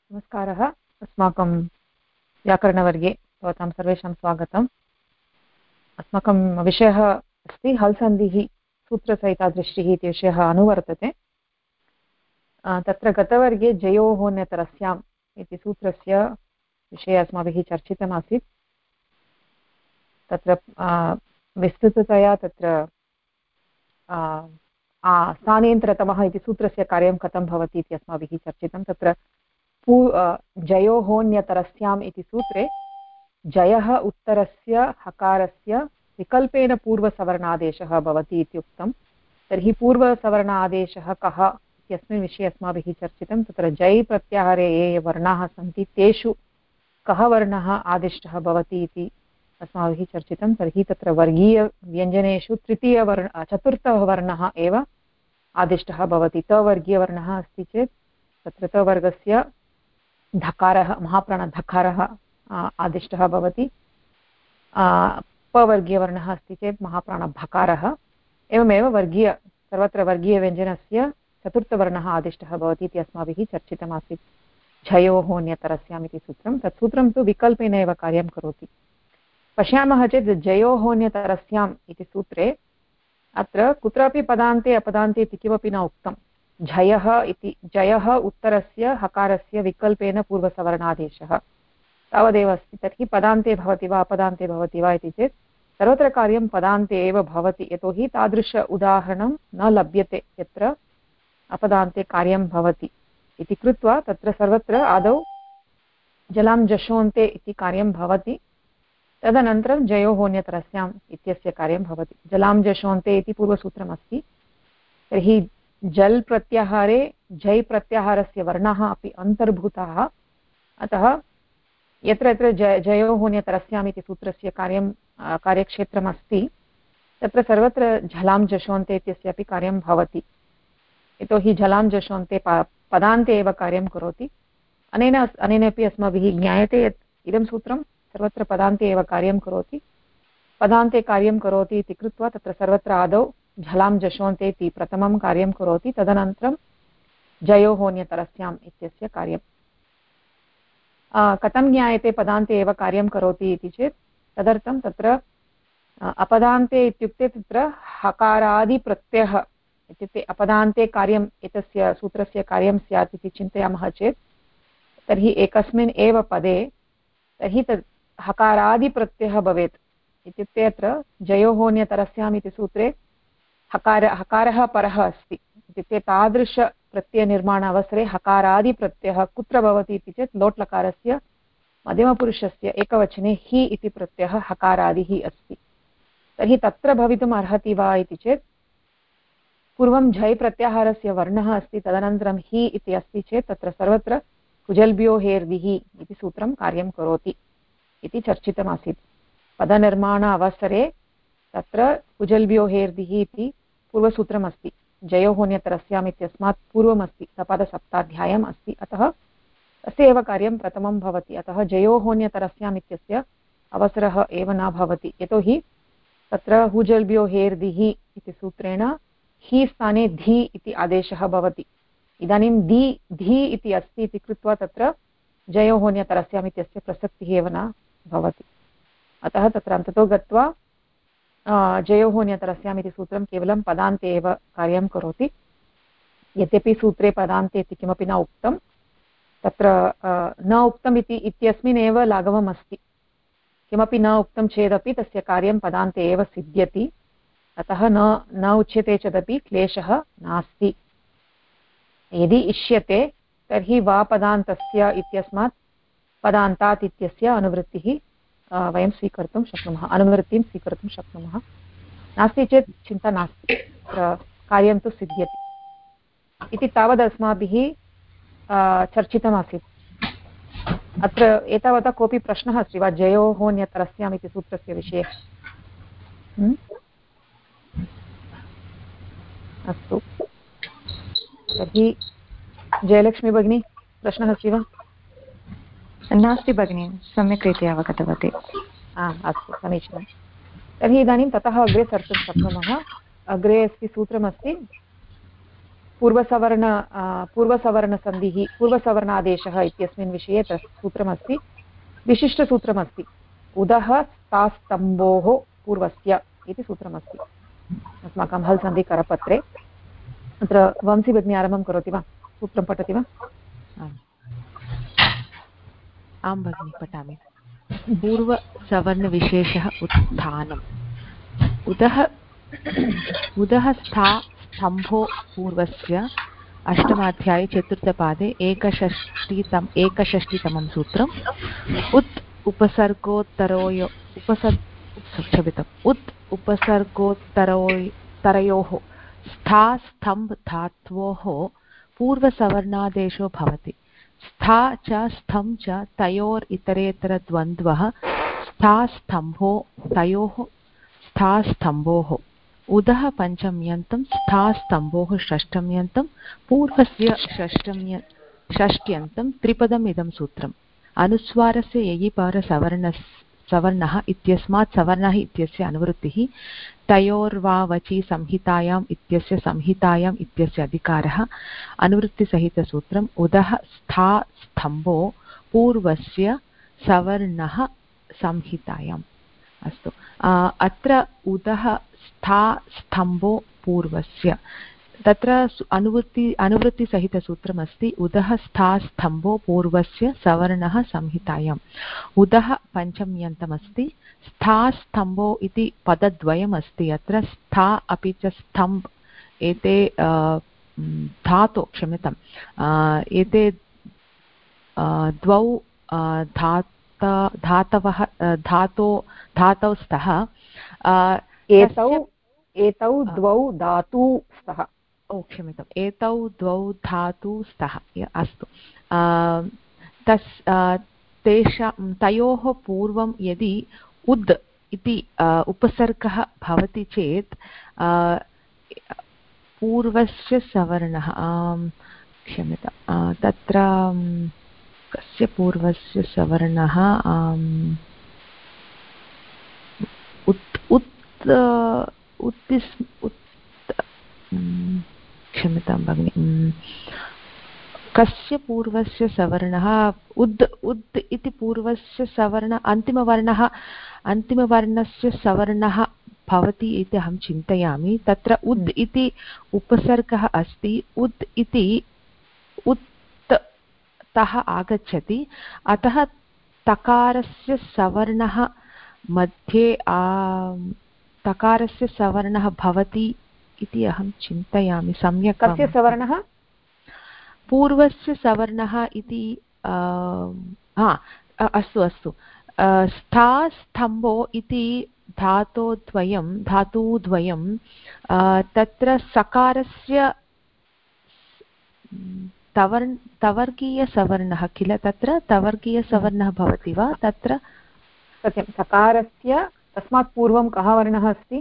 नमस्कारः। अस्माकं व्याकरणवर्गे भवतां सर्वेषां स्वागतम्। अस्माकं विषयः अस्ति हल्सन्धिः सूत्रसहिता दृष्टिः इति विषयः अनुवर्तते। तत्र गतवर्गे जयोः अन्यतरस्याम् इति सूत्रस्य विषये अस्माभिः चर्चितमासीत्। तत्र विस्तृततया तत्र स्थानेन्तरतमः इति सूत्रस्य कार्यं कथं भवति इति अस्माभिः चर्चितं। तत्र जयोः अन्यतरस्याम् इति सूत्रे जयः उत्तरस्य हकारस्य विकल्पेन पूर्वसवर्णादेशः भवति इत्युक्तं। तर्हि पूर्वसवर्णादेशः कः इत्यस्मिन् विषये अस्माभिः चर्चितं। तत्र जै प्रत्याहारे ये वर्णाः सन्ति तेषु कः वर्णः आदिष्टः भवति इति अस्माभिः चर्चितं। तर्हि तत्र वर्गीयव्यञ्जनेषु चतुर्थः वर्णः एव आदिष्टः भवति। तवर्गीयवर्णः अस्ति चेत् तत्र तवर्गस्य धकारः महाप्राणधकारः आदिष्टः भवति। पवर्गीयवर्णः अस्ति चेत् महाप्राणभकारः। एवमेव सर्वत्र वर्गीयव्यञ्जनस्य चतुर्थवर्णः आदिष्टः भवति इति अस्माभिः चर्चितमासीत्। झयोः अन्यतरस्याम् इति सूत्रं, तत् सूत्रं तु विकल्पेन एव कार्यं करोति। पश्यामः चेत् जयोः अन्यतरस्याम् इति सूत्रे अत्र कुत्रापि पदान्ते अपदान्ते इति किमपि न उक्तं। झयः इति जयः उत्तरस्य हकारस्य विकल्पेन पूर्वसवर्णादेशः तावदेव अस्ति। तर्हि पदान्ते भवति वा अपदान्ते भवति वा इति चेत् सर्वत्र कार्यं पदान्ते एव भवति, यतोहि तादृश उदाहरणं न लभ्यते यत्र अपदान्ते कार्यं भवति इति कृत्वा तत्र सर्वत्र आदौ जलां जशोन्ते इति कार्यं भवति। तदनन्तरं जयोः अन्यतरस्याम् इत्यस्य कार्यं भवति। जलां जशोन्ते इति पूर्वसूत्रमस्ति। तर्हि जल् प्रत्याहारे झै प्रत्याहारस्य वर्णाः अपि अन्तर्भूताः। अतः यत्र यत्र जयोः अन्यतरस्याम् इति सूत्रस्य कार्यक्षेत्रमस्ति तत्र सर्वत्र झलां जशोन्ते इत्यस्य अपि कार्यं भवति, यतोहि झलां जशोन्ते पदान्ते एव कार्यं करोति। अनेनापि अस्माभिः ज्ञायते यत् इदं सूत्रं सर्वत्र पदान्ते एव कार्यं करोति। पदान्ते कार्यं करोति इति कृत्वा तत्र सर्वत्र आदौ झलां जशोन्ते इति प्रथमं कार्यं करोति, तदनन्तरं जयोः अन्यतरस्याम् इत्यस्य कार्यं। कथं ज्ञायते पदान्ते एव कार्यं करोति इति चेत् तदर्थं तत्र अपदान्ते इत्युक्ते तत्र हकारादिप्रत्ययः इत्युक्ते अपदान्ते कार्यम् एतस्य सूत्रस्य कार्यं स्यात् इति चिन्तयामः चेत् तर्हि एकस्मिन् एव पदे तर्हि तद् हकारादिप्रत्ययः भवेत्। इत्युक्ते अत्र जयोः अन्यतरस्याम् इति सूत्रे हकारः परः अस्ति, इत्युक्ते तादृशप्रत्ययनिर्माण अवसरे हकारादिप्रत्ययः कुत्र भवति इति चेत् लोट्लकारस्य मध्यमपुरुषस्य एकवचने हि इति प्रत्ययः हकारादिः अस्ति। तर्हि तत्र भवितुम् अर्हति वा इति चेत् पूर्वं झै प्रत्याहारस्य वर्णः अस्ति, तदनन्तरं हि इति अस्ति चेत् तत्र सर्वत्र कुजल्भ्यो हेर्दिः इति सूत्रं कार्यं करोति इति चर्चितमासीत्। पदनिर्माण अवसरे तत्र कुजल्भ्यो हेर्दिः इति पूर्वसूत्रमस्ति। जयोः अन्यतरस्याम् इत्यस्मात् पूर्वमस्ति, सपदसप्ताध्यायम् अस्ति, अतः तस्य एव कार्यं प्रथमं भवति। अतः जयोः अन्यतरस्याम् इत्यस्य अवसरः एव न भवति, यतोहि तत्र हुजल्भ्यो हेर्दिः इति सूत्रेण हि स्थाने धी इति आदेशः भवति। इदानीं धी इति अस्ति इति कृत्वा तत्र जयोः अन्यतरस्याम् इत्यस्य प्रसक्तिः एव न भवति। अतः तत्र अन्ततो गत्वा जयोः अन्यतरस्याम् इति सूत्रं केवलं पदान्ते एव कार्यं करोति। यद्यपि सूत्रे पदान्ते इति किमपि न उक्तं, तत्र न उक्तम् इत्यस्मिन् एव लाघवम् अस्ति। किमपि न उक्तं चेदपि तस्य कार्यं पदान्ते एव सिद्ध्यति, अतः न उच्यते चेदपि क्लेशः नास्ति। यदि इष्यते तर्हि वा पदान्तस्य इत्यस्मात् पदान्तात् इत्यस्य अनुवृत्तिः वयं स्वीकर्तुं शक्नुमः, अनुवृत्तिं स्वीकर्तुं शक्नुमः। नास्ति चेत् चिन्ता नास्ति, कार्यं तु सिद्ध्यति इति तावद् अस्माभिः चर्चितमासीत्। अत्र एतावता कोऽपि प्रश्नः अस्ति वा जयोः अन्यतरस्याम् इति सूत्रस्य विषये? अस्तु, तर्हि जयलक्ष्मी भगिनी प्रश्नः अस्ति वा? नास्ति भगिनी, सम्यक् रीत्या अवगतवती। अस्तु, समीचीनं। तर्हि इदानीं ततः अग्रे सर्तुं शक्नुमः। अग्रे अस्ति सूत्रमस्ति पूर्वसवर्णसन्धिः पूर्वसवर्णादेशः इत्यस्मिन् विषये सूत्रमस्ति, विशिष्टसूत्रमस्ति। उदः स्थास्तम्भोः पूर्वस्य इति सूत्रमस्ति अस्माकं हल् सन्धिकरपत्रे। अत्र वंशी भगिनी आरम्भं करोति वा, सूत्रं पठति वा? आं भगिनि पठामि। पूर्वसवर्णविशेषः उत्थानम्। उदः स्था स्तम्भो पूर्वस्य अष्टमाध्याये चतुर्थपादे एकषष्टितमं सूत्रम्। उत् उपसर्गोत्तरयोः स्था स्तम्भ धात्वोः पूर्वसवर्णादेशो भवति। स्था च स्थं च तयोर् इतरेतरद्वन्द्वः स्था स्तम्भो तयोः स्था स्तम्भोः। उदः पञ्चम्यन्तं स्था स्तम्भोः षष्ठम्यन्तं पूर्वस्य षष्ट्यन्तं त्रिपदम् इदं सूत्रम्। अनुस्वारस्य ययिपरसवर्णः इत्यस्मात् सवर्णः इत्यस्य अनुवृत्तिः तयोर्वावचि संहितायाम् इत्यस्य संहितायाम् इत्यस्य अधिकारः। अनुवृत्तिसहितसूत्रम् उदः स्था स्तम्भो पूर्वस्य सवर्णः संहितायाम्। अस्तु, अत्र उदः स्था स्तम्भो पूर्वस्य, तत्र अनुवृत्तिसहितसूत्रमस्ति उदः स्था स्तम्भो पूर्वस्य सवर्णः संहितायाम्। उदः पञ्चम्यन्तमस्ति, स्था स्तम्भो इति पदद्वयमस्ति अत्र। स्था अपि च स्तम्भ एते एते द्वौ धातौ स्तः। एतौ द्वौ धातु स्तः। क्षम्यताम्, एतौ द्वौ धातु स्तः। अस्तु, तयोः पूर्वं यदि उद् इति उपसर्गः भवति चेत् पूर्वस्य सवर्णः, क्षम्यतां, तत्र कस्य पूर्वस्य सवर्णः, क्षम्यतां भगिनि, कस्य पूर्वस्य सवर्णः? उद् इति पूर्वस्य सवर्ण अन्तिमवर्णस्य सवर्णः भवति इति अहं चिन्तयामि। तत्र उद् इति उपसर्गः अस्ति, उद् इति उत्तः आगच्छति, अतः तकारस्य सवर्णः मध्ये तकारस्य सवर्णः भवति इति अहं चिन्तयामि। सम्यक्। कस्य सवर्णः? पूर्वस्य सवर्णः इति। अस्तु, स्था स्तम्भो इति धातुद्वयं तत्र सकारस्य तवर्गीयसवर्णः किल, तत्र तवर्गीयसवर्णः भवति वा? तत्र सत्यं, सकारस्य तस्मात् पूर्वं कः वर्णः अस्ति?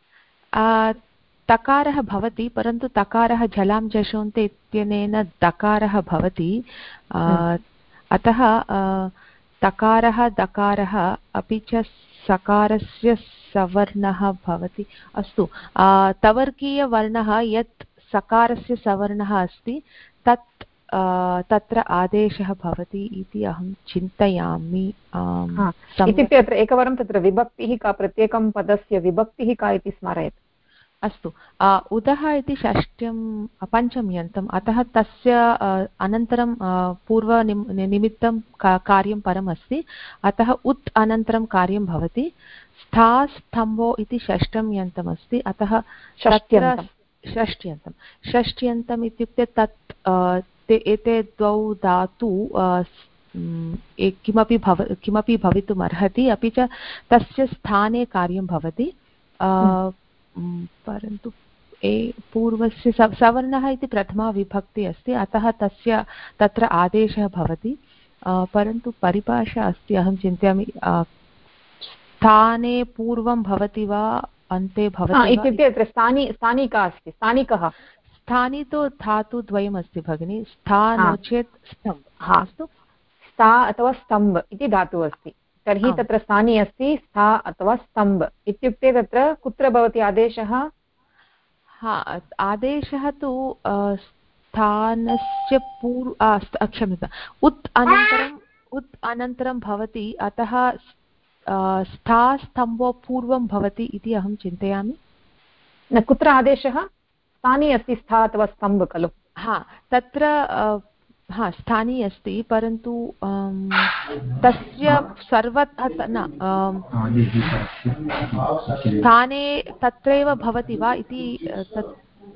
तकारः भवति, परन्तु तकारः झलां जषोन्ते इत्यनेन दकारः भवति। अतः तकारः दकारः अपि च सकारस्य सवर्णः भवति। अस्तु, तवर्गीयवर्णः यत् सकारस्य सवर्णः अस्ति तत्र आदेशः भवति इति अहं चिन्तयामि। इत्युक्ते अत्र एकवारं तत्र विभक्तिः का, प्रत्येकं पदस्य विभक्तिः का इति स्मारयतु। अस्तु, उदः इति षष्ट्यं पञ्चम्यन्तम्, अतः तस्य अनन्तरं पूर्वनिमित्तं कार्यं परम् अस्ति, अतः उत् अनन्तरं कार्यं भवति। स्था स्तम्भो इति षष्ठम्यन्तमस्ति, अतः षष्ट्यन्तम् इत्युक्ते तत् एते द्वौ धातु किमपि भवितुम् अर्हति, अपि च तस्य स्थाने कार्यं भवति। परन्तु पूर्वस्य सवर्णः इति प्रथमा विभक्ति अस्ति, अतः तत्र आदेशः भवति। परन्तु परिभाषा अस्ति, अहं चिन्तयामि स्थाने पूर्वं भवति वा अन्ते भवति इत्युक्ते अत्र स्थानिका अस्ति, स्थानिकः। स्थानि तु धातुद्वयमस्ति भगिनि, स्था नो चेत् स्तम्भ। अस्तु, स्था अथवा स्तम्भ इति धातुः अस्ति, तर्हि तत्र स्थानी अस्ति स्था अथवा स्तम्भ इत्युक्ते तत्र कुत्र भवति आदेशः? हा आदेशः तु स्थानस्य क्षम्यता उत् अनन्तरं भवति, अतः स्था स्तम्भो पूर्वं भवति इति अहं चिन्तयामि। न, कुत्र आदेशः? स्थाने अस्ति स्था अथवा स्तम्भ खलु? हा तत्र हा स्थानी अस्ति, परन्तु तस्य सर्वथा न स्थाने तत्रैव भवति वा इति तत्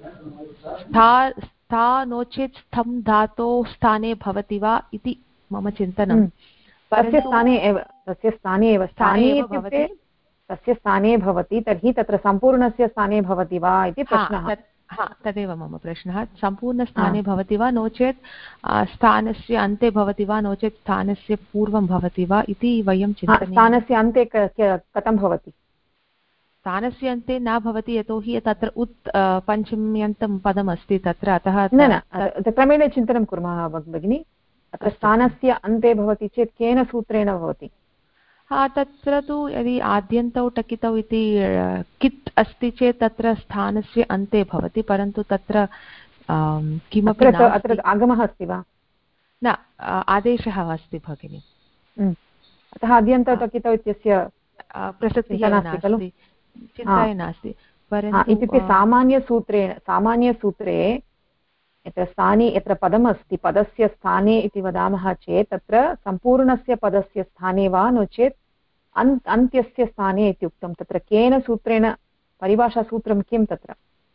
स्था नो चेत् स्थं धातोः स्थाने भवति वा इति मम चिन्तनं। तस्य स्थाने एव स्थाने इत्युक्ते तस्य स्थाने भवति, तर्हि तत्र सम्पूर्णस्य स्थाने भवति वा इति प्रश्नः। तदेव मम प्रश्नः, सम्पूर्णस्थाने भवति वा, नो चेत् स्थानस्य अन्ते भवति वा, नो चेत् स्थानस्य पूर्वं भवति वा इति वयं चिन्तनीयं। स्थानस्य अन्ते कथं भवति? स्थानस्य अन्ते न भवति, यतोहि तत्र उत् पञ्चम्यन्तं पदमस्ति तत्र, अतः न क्रमेण चिन्तनं कुर्मः भगिनि। अत्र स्थानस्य अन्ते भवति चेत् केन सूत्रेण भवति? तत्र तु यदि आद्यन्तौ टकितौ इति कित् अस्ति चेत् तत्र स्थानस्य अन्ते भवति, परन्तु तत्र किमपि अत्र आगमः अस्ति वा? न, आदेशः अस्ति भगिनि। अतः आद्यन्तौ टकितौ इत्यस्य प्रसक्तिः नास्ति, चिन्ता नास्ति। परन्तु इत्युक्ते सामान्यसूत्रे यत्र स्थाने यत्र पदमस्ति, पदस्य स्थाने इति वदामः चेत् तत्र सम्पूर्णस्य पदस्य स्थाने वा, नो चेत् अन्त्यस्य स्थाने इत्युक्तं। तत्र केन सूत्रेण, परिभाषासूत्रं किं तत्र?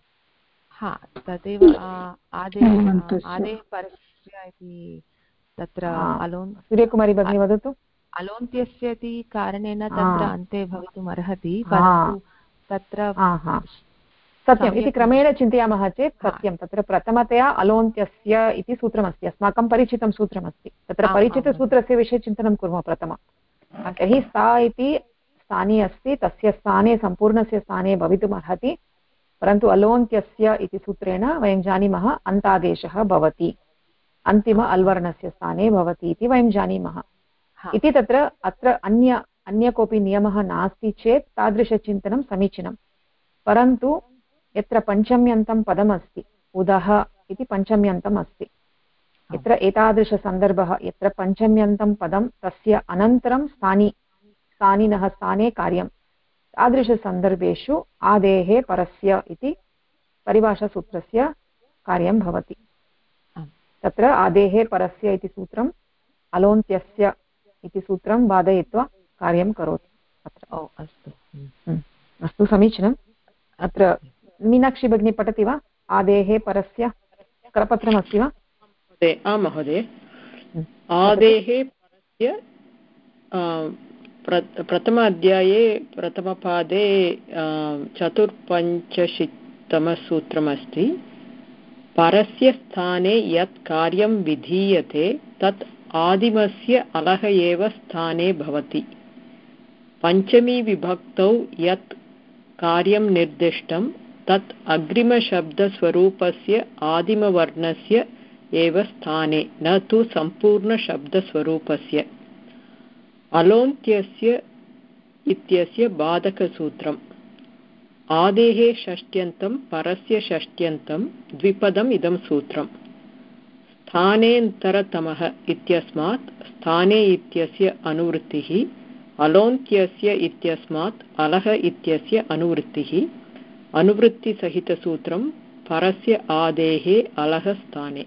तदेव आदेशपरस्य इति तत्र सूर्यकुमारी भगिनी वदतु। अलोन्त्यस्य इति कारणेन तत्र अन्ते भवितुम् अर्हति, परन्तु तत्र सत्यम् इति क्रमेण चिन्तयामः चेत् सत्यं। तत्र प्रथमतया अलोन्त्यस्य इति सूत्रमस्ति, अस्माकं परिचितं सूत्रमस्ति। तत्र परिचितसूत्रस्य विषये चिन्तनं कुर्मः प्रथमं। तर्हि सा इति स्थाने अस्ति, तस्य स्थाने सम्पूर्णस्य स्थाने भवितुम् अर्हति, परन्तु अलोन्त्यस्य इति सूत्रेण वयं जानीमः अन्तादेशः भवति, अन्तिम अल्वर्णस्य स्थाने भवति इति वयं जानीमः इति। तत्र अत्र अन्य कोऽपि नियमः नास्ति चेत् तादृशचिन्तनं समीचीनं। परन्तु यत्र पञ्चम्यन्तं पदमस्ति, उदः इति पञ्चम्यन्तम् अस्ति, यत्र एतादृशसन्दर्भः, यत्र पञ्चम्यन्तं पदं तस्य अनन्तरं स्थानिनः स्थाने कार्यं, तादृशसन्दर्भेषु आदेः परस्य इति परिभाषासूत्रस्य कार्यं भवति। तत्र आदेः परस्य इति सूत्रम् अलोन्त्यस्य इति सूत्रं बाधयित्वा कार्यं करोति अत्र। अस्तु, समीचीनम्। अत्र मीनाक्षी भगिनी पठति वा? आदेः परस्य करपत्रमस्ति वा? आं महोदय। आदेः परस्य प्रथम अध्याये प्रथमपादे चतुर्पञ्चशतमसूत्रमस्ति। परस्य स्थाने यत् कार्यं विधीयते तत् आदिमस्य अलः एव स्थाने भवति। पञ्चमी विभक्तौ यत् कार्यं निर्दिष्टं तत् अग्रिमशब्दस्वरूपस्य आदिमवर्णस्य एव स्थाने, न तु सम्पूर्णशब्दस्वरूपस्य। अलोन्त्यस्य इत्यस्य बाधकसूत्रम्। आदेः षष्ट्यन्तं परस्य षष्ट्यन्तं द्विपदम् इदं सूत्रम्। स्थानेन्तरतमः इत्यस्मात् स्थाने इत्यस्य अनुवृत्तिः, अलोन्त्यस्य इत्यस्मात् अलः इत्यस्य अनुवृत्तिः। अनुवृत्तिसहितसूत्रं परस्य आदेः अलः स्थाने।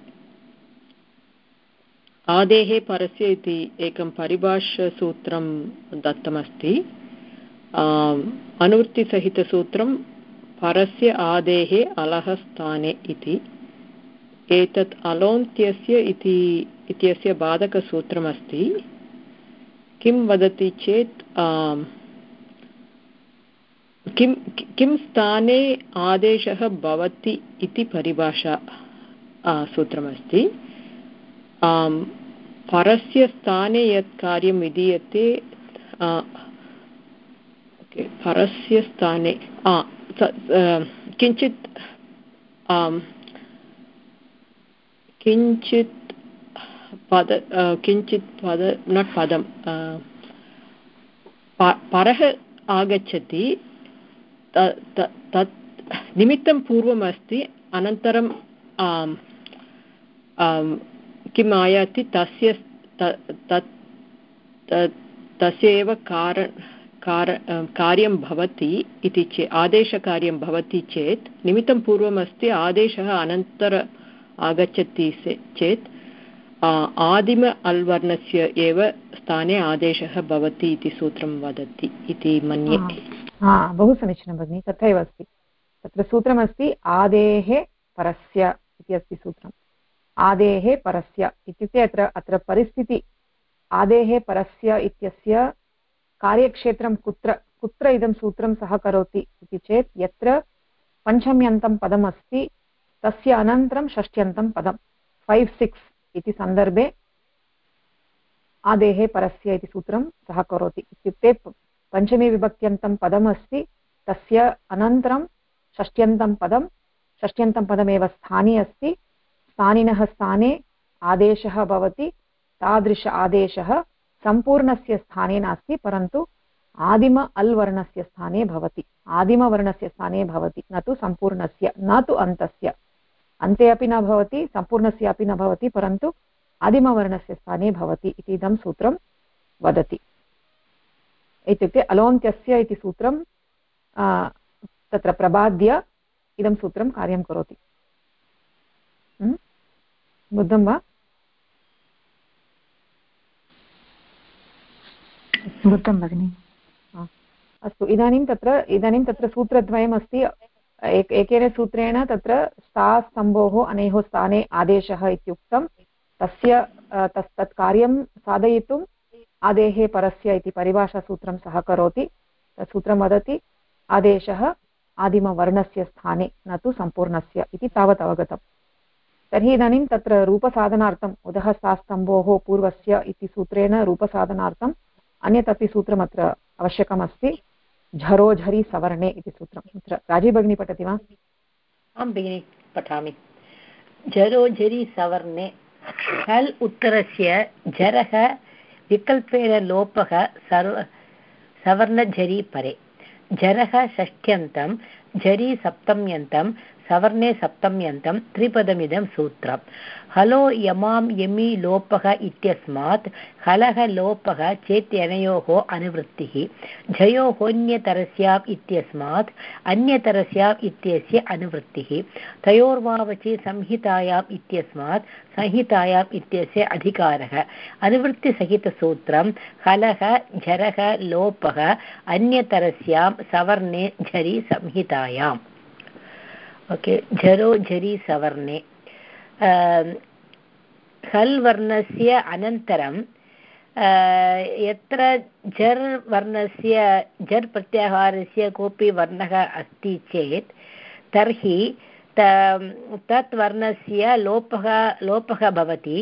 आदेः परस्य इति एकं परिभाषासूत्रं दत्तमस्ति। अनुवृत्तिसहितसूत्रं परस्य आदेः अलः स्थाने इति। एतत् अलोन्त्यस्य इत्यस्य बाधकसूत्रमस्ति। किं वदति चेत् किं स्थाने आदेशः भवति इति परिभाषा सूत्रमस्ति। परस्य स्थाने यत् कार्यं विधीयते, परस्य स्थाने किञ्चित् पद न पदं परः आगच्छति, तत् निमित्तं पूर्वम् अस्ति अनन्तरं किम् आयाति तस्य तस्य एव कार्यं भवति इति चेत् आदेशकार्यं भवति चेत् निमित्तं पूर्वम् अस्ति आदेशः अनन्तर आगच्छति चेत् आदिम अल्वर्णस्य एव स्थाने आदेशः भवति इति सूत्रं वदति इति मन्ये। बहु समीचीनं भगिनि, तथैव अस्ति। तत्र सूत्रमस्ति आदेः परस्य इति अस्ति सूत्रम्। आदेः परस्य इत्युक्ते अत्र परिस्थिति आदेः परस्य इत्यस्य कार्यक्षेत्रं कुत्र इदं सूत्रं सहकरोति इति चेत् यत्र पञ्चम्यन्तं पदम् अस्ति तस्य अनन्तरं षष्ट्यन्तं पदं 5-6 इति सन्दर्भे आदेः परस्य इति सूत्रं सहकरोति। इत्युक्ते पञ्चमी विभक्त्यन्तं पदम् अस्ति तस्य अनन्तरं षष्ट्यन्तं पदमेव स्थाने अस्ति, स्थानिनः स्थाने आदेशः भवति। तादृश आदेशः सम्पूर्णस्य स्थाने नास्ति, परन्तु आदिम अल् वर्णस्य स्थाने भवति, आदिमवर्णस्य स्थाने भवति, न तु सम्पूर्णस्य, न तु अन्तस्य। अन्ते अपि न भवति, सम्पूर्णस्य अपि न भवति, परन्तु आदिमवर्णस्य स्थाने भवति इति इदं सूत्रं वदति। इत्युक्ते अलोन्त्यस्य इति सूत्रं तत्र प्रबाद्य इदं सूत्रं कार्यं करोति। बुद्धं वा? बुद्धं भगिनि। अस्तु, इदानीं तत्र सूत्रद्वयम् अस्ति। एकेन सूत्रेण तत्र स्था स्तम्भोः अनयोः स्थाने आदेशः इत्युक्तं, तत् कार्यं साधयितुम् आदेः परस्य इति परिभाषासूत्रं सहकरोति। तत् सूत्रं वदति आदेशः आदिमवर्णस्य स्थाने न तु सम्पूर्णस्य इति तावत् अवगतम्। तर्हि इदानीं तत्र रूपसाधनार्थम् उदः स्थास्तम्भोः पूर्वस्य इति सूत्रेण रूपसाधनार्थम् अन्यत् अपि सूत्रम् अत्र आवश्यकमस्ति, झरोझरि सवर्णे इति सूत्रम्। अत्र राजीव भगिनी पठति वा? आं भगिनि, पठामि। झरोझरि सवर्णे हल् उत्तरस्य झरः विकल्पेन लोपः सवर्णझरि परे, झरः षष्ठ्यन्तं झरि सप्तम्यन्तं सवर्णे सप्तम्यन्तं त्रिपदमिदं सूत्रम्। हलो यमां यमि लोपः इत्यस्मात् हलः लोपः चेत्यनयोः अनुवृत्तिः, झयोः इत्यस्मात् अन्यतरस्याम् इत्यस्य अनुवृत्तिः, तयोर्वावचि संहितायाम् इत्यस्मात् संहितायाम् इत्यस्य अधिकारः। अनुवृत्तिसहितसूत्रं हलः झरः लोपः अन्यतरस्यां सवर्णे झरि संहितायाम्। ओके, झरो झरि सवर्णे हल् वर्णस्य अनन्तरं यत्र झर् वर्णस्य झर् प्रत्याहारस्य कोऽपि वर्णः अस्ति चेत् तर्हि तत् वर्णस्य लोपः भवति।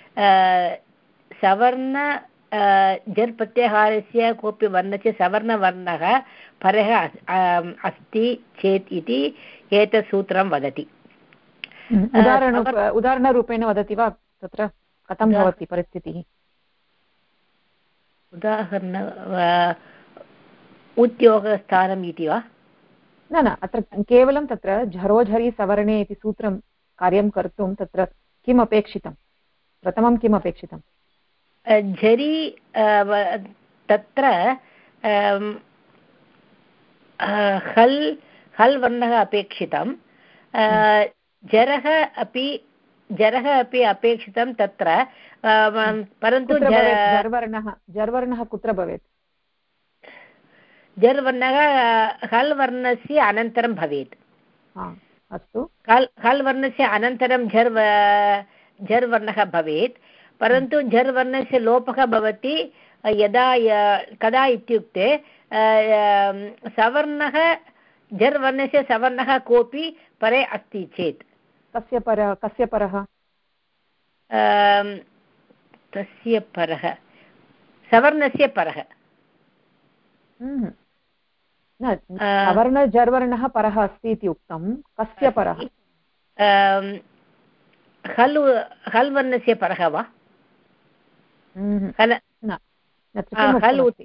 सवर्ण झर् प्रत्याहारस्य कोऽपि वर्णस्य सवर्णवर्णः परः अस्ति चेत् इति एतत् सूत्रं वदति। उदाहरणरूपेण वदति वा? तत्र कथं भवति परिस्थितिः? उदाहरण उद्योगस्थानम् इति वा? न, अत्र केवलं तत्र झरोझरि सवर्णे इति सूत्रं कार्यं कर्तुं तत्र किम् अपेक्षितं? प्रथमं किम् अपेक्षितं? झरि तत्र हल् वर्णः अपेक्षितं, झरः अपि अपेक्षितं तत्र, परन्तु झर्वर्णः कुत्र भवेत्? झर्वर्णः हल् वर्णस्य अनन्तरं भवेत्। अस्तु, हल् वर्णस्य अनन्तरं झर्वर्णः भवेत्, परन्तु झर्वर्णस्य लोपः भवति कदा इत्युक्ते सवर्णः झर्वर्णस्य सवर्णः कोऽपि परे अस्ति चेत्। कस्य परः? तस्य परः, सवर्णस्य परः। सवर्ण झर्वर्णः परः अस्ति इति उक्तं, कस्य परः? हल् वर्णस्य परः वा?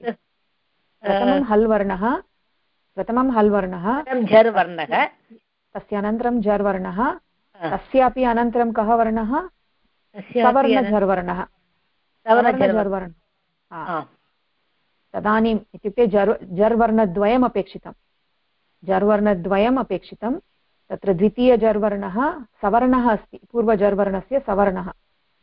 प्रथमं हल् वर्णः झर्वर्णः, तस्य अनन्तरं झर्वर्णः, तस्यापि अनन्तरं कः वर्णः? सवर्णझर्वर्णः। तदानीम् इत्युक्ते झर्वर्णद्वयम् अपेक्षितं, झर्वर्णद्वयम् अपेक्षितं। तत्र द्वितीयझर्वर्णः सवर्णः अस्ति, पूर्वझर्वर्णस्य सवर्णः।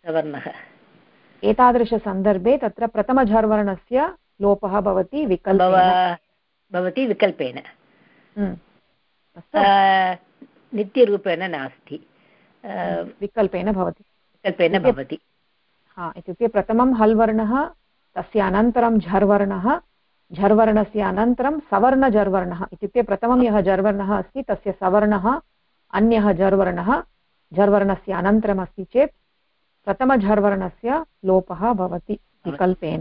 एतादृशसन्दर्भे तत्र प्रथमझर्वर्णस्य लोपः भवति विकल्पेन। नित्यरूपेण नास्ति, विकल्पेन भवति। इत्युक्ते प्रथमं हल् वर्णः, तस्य अनन्तरं झर्वर्णः, झर्वर्णस्य अनन्तरं सवर्णझर्वर्णः। इत्युक्ते प्रथमं यः झर्वर्णः अस्ति तस्य सवर्णः अन्यः झर्वर्णः झर्वर्णस्य अनन्तरम् अस्ति चेत् प्रथमझर्वर्णस्य लोपः भवति विकल्पेन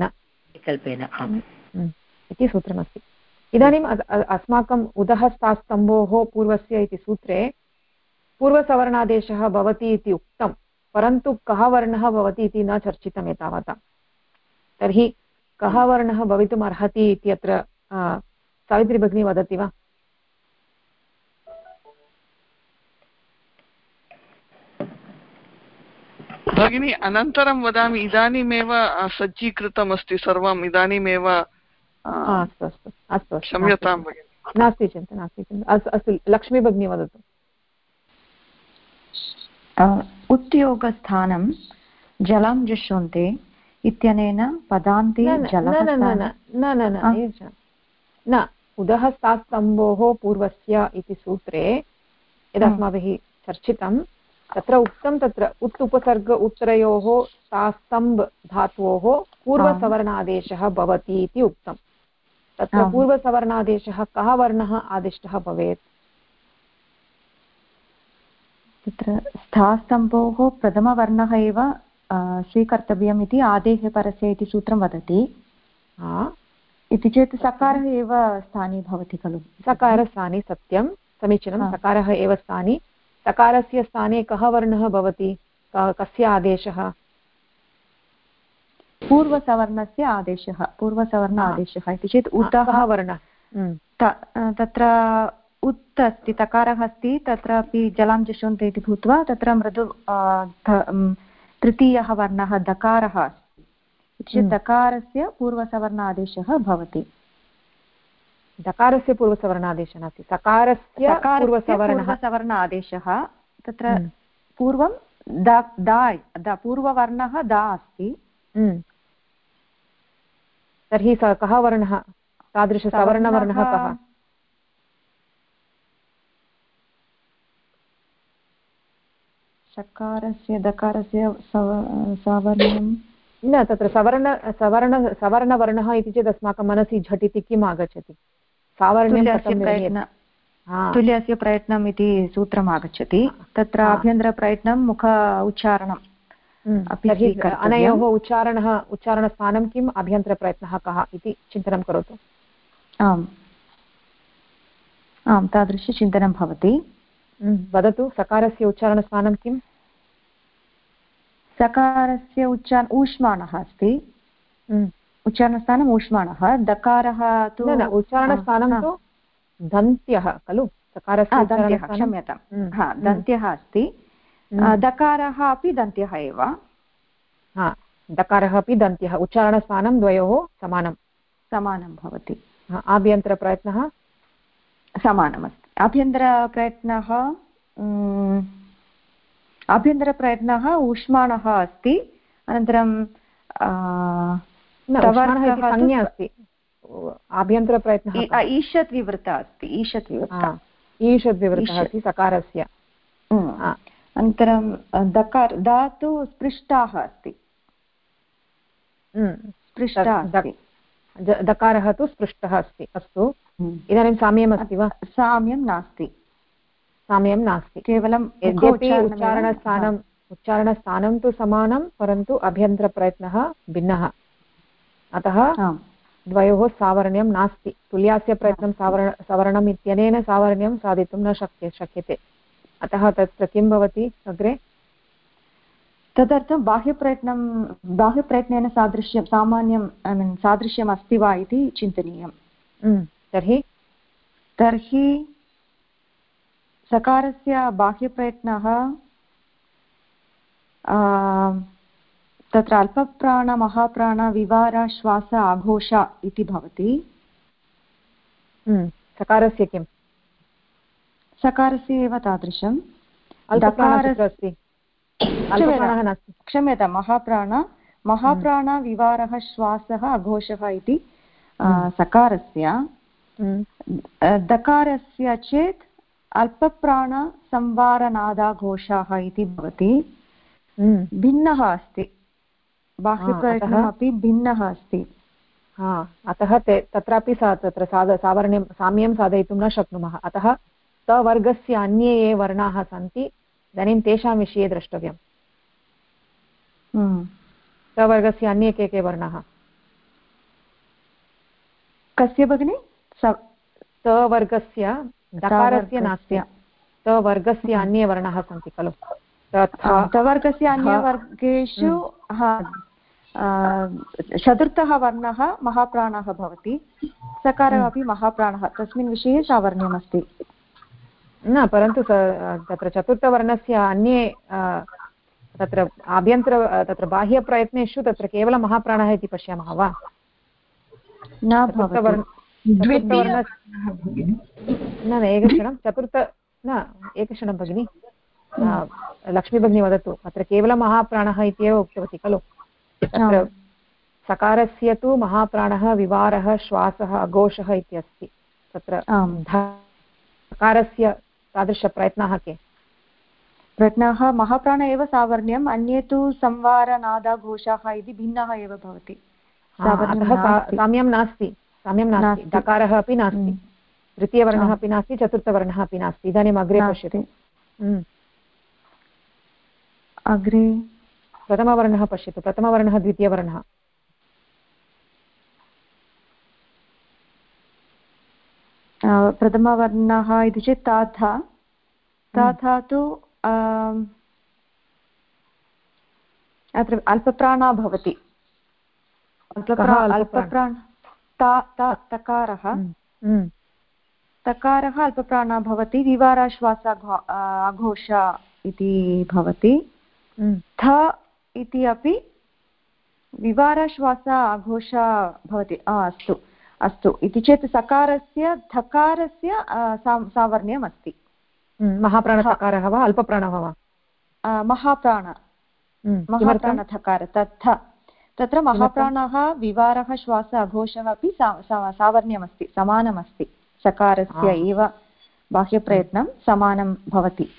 इति सूत्रमस्ति। इदानीम् अस्माकम् उदः स्तास्तम्भोः पूर्वस्य इति सूत्रे पूर्वसवर्णादेशः भवति इति उक्तं, परन्तु कः वर्णः भवति इति न चर्चितम् एतावता। तर्हि कः वर्णः भवितुम् अर्हति इति अत्र सावित्री भगिनी वदति वा? भगिनी अनन्तरं वदामि, इदानीमेव सज्जीकृतमस्ति सर्वम्, इदानीमेव। अस्तु अस्तु अस्तु, क्षम्यतां भगिनि। नास्ति चिन्ता, नास्ति चिन्ता। अस्तु, लक्ष्मी भगिनी वदतु। उत्योगस्थानं जलं जुष्यन्ते इत्यनेन पदान्ते न उदः स्तास्तम्भोः पूर्वस्य इति सूत्रे यदस्माभिः चर्चितं तत्र उक्तं, तत्र उत् उपसर्ग उत्तरयोः स्तास्तम्भ धातोः पूर्वसवर्णादेशः भवति इति उक्तं। तत्र पूर्वसवर्णादेशः कः वर्णः आदिष्टः भवेत्? तत्र स्थास्तम्भोः प्रथमवर्णः एव स्वीकर्तव्यम् इति आदेः परस्य इति सूत्रं वदति। इति चेत् सकारः एव स्थाने भवति खलु? सकारस्थाने, सत्यं, समीचीनं, सकारः एव स्थाने। सकारस्य स्थाने कः वर्णः भवति? कस्य आदेशः? पूर्वसवर्णस्य आदेशः, पूर्वसवर्ण आदेशः। इति चेत् उतः वर्णः, तत्र उत् अस्ति, तकारः अस्ति, तत्रापि जलां जुष्यन्ते इति भूत्वा तत्र मृदु तृतीयः वर्णः दकारः अस्ति। इति चेत् दकारस्य पूर्वसवर्णादेशः भवति। दकारस्य पूर्वसवर्णादेशः नास्ति, सकारस्य पूर्वसवर्ण आदेशः। तत्र पूर्वं दा पूर्ववर्णः दा अस्ति। तर्हि कः वर्णः? तादृशसवर्णवर्णः कः? सकारस्य दकारस्य सवर्णं न, तत्र सवर्णवर्णः इति चेत् अस्माकं मनसि झटिति किम् आगच्छति? तुल्यस्य प्रयत्नम् इति सूत्रम् आगच्छति। तत्र आभ्यन्तरप्रयत्नं मुख उच्चारणम्। अनयोः उच्चारणस्थानं किम्, आभ्यन्तरप्रयत्नः कः इति चिन्तनं करोतु। आम् आम्, तादृशचिन्तनं भवति। वदतु, सकारस्य उच्चारणस्थानं किम्? सकारस्य ऊष्माणः अस्ति। उच्चारणस्थानम् ऊष्माणः। दकारः तु उच्चारणस्थानं तु दन्त्यः खलु? सकारस्य क्षम्यतां, दन्त्यः अस्ति। दकारः अपि दन्त्यः एव। दकारः अपि दन्त्यः। उच्चारणस्थानं द्वयोः समानं भवति। आभ्यन्तरप्रयत्नः समानमस्ति। आभ्यन्तरप्रयत्नः ऊष्माणः अस्ति। अनन्तरं संज्ञा अस्ति। आभ्यन्तरप्रयत्नः ईषत् विवृता अस्ति। ईषत् विवृतः अस्ति सकारस्य। अनन्तरं दा तु स्पृष्टाः अस्ति। दकारः तु स्पृष्टः अस्ति। अस्तु, इदानीं साम्यम् अस्ति वा? साम्यं नास्ति। साम्यं नास्ति, केवलं यद्यपि उच्चारणस्थानं तु समानं, परन्तु अभ्यन्तरप्रयत्नः भिन्नः। अतः द्वयोः सावरण्यं नास्ति। तुल्यास्य प्रयत्नं सवर्णम् इत्यनेन सावरण्यं साधितुं न शक्यते। अतः तत्र किं भवति अग्रे? तदर्थं बाह्यप्रयत्नेन सादृश्यं सामान्यं सादृश्यम् अस्ति वा इति चिन्तनीयं। तर्हि सकारस्य बाह्यप्रयत्नः तत्र अल्पप्राण महाप्राण विवार श्वास आघोष इति भवति। सकारस्य किं? सकारस्य एव तादृशं। क्षम्यतां, महाप्राण विवारः श्वासः अघोषः इति सकारस्य। दकारस्य चेत् अल्पप्राण संवारनादाघोषाः इति भवति। भिन्नः अस्ति, बाह्यप्रयत्नमपि भिन्नः अस्ति। अतः तत्रापि तत्र सावर्ण्यं साम्यं साधयितुं न शक्नुमः। अतः तवर्गस्य अन्ये ये वर्णाः सन्ति इदानीं तेषां विषये द्रष्टव्यम्। तवर्गस्य अन्ये के वर्णाः? कस्य भगिनि? तवर्गस्य दकारस्य नास्ति, तवर्गस्य अन्ये वर्णाः सन्ति खलु। तवर्गस्य अन्यवर्गेषु चतुर्थः वर्णः महाप्राणः भवति, सकारः अपि महाप्राणः, तस्मिन् विषये सावर्ण्यमस्ति। न, परन्तु तत्र चतुर्थवर्णस्य अन्ये तत्र तत्र बाह्यप्रयत्नेषु तत्र केवलं महाप्राणः इति पश्यामः वा? न, एकक्षणं भगिनि, लक्ष्मी भगिनी वदतु। अत्र केवलं महाप्राणः इत्येव उक्तवती खलु। तत्र सकारस्य तु महाप्राणः विवारः श्वासः अघोषः इत्यस्ति। तत्र सकारस्य तादृशप्रयत्नाः के? प्रयत्नः महाप्राण एव सावर्ण्यम्, अन्ये तु संवारनादाघोषाः इति भिन्नः एव भवति। साम्यं नास्ति, दकारः अपि नास्ति, तृतीयवर्णः अपि नास्ति, चतुर्थवर्णः अपि नास्ति। इदानीम् अग्रे पश्यतु। अग्रे प्रथमवर्णः पश्यतु, प्रथमवर्णः द्वितीयवर्णः। प्रथमवर्णः इति चेत् ताथा, ताथा तु अत्र अल्पप्राणः भवति। तकारः अल्पप्राणः भवति, विवाराश्वास अघोष इति भवति। थ इति अपि विवाराश्वास अघोष भवति। अस्तु अस्तु, इति चेत् सकारस्य धकारस्य सावर्ण्यम् अस्ति। महाप्राणसकारः वा अल्पप्राणः वा? महाप्राणधकार तथा। तत्र महाप्राणः विवारः श्वास अघोषः अपि सावर्ण्यमस्ति, समानमस्ति। सकारस्य एव बाह्यप्रयत्नं समानं भवति।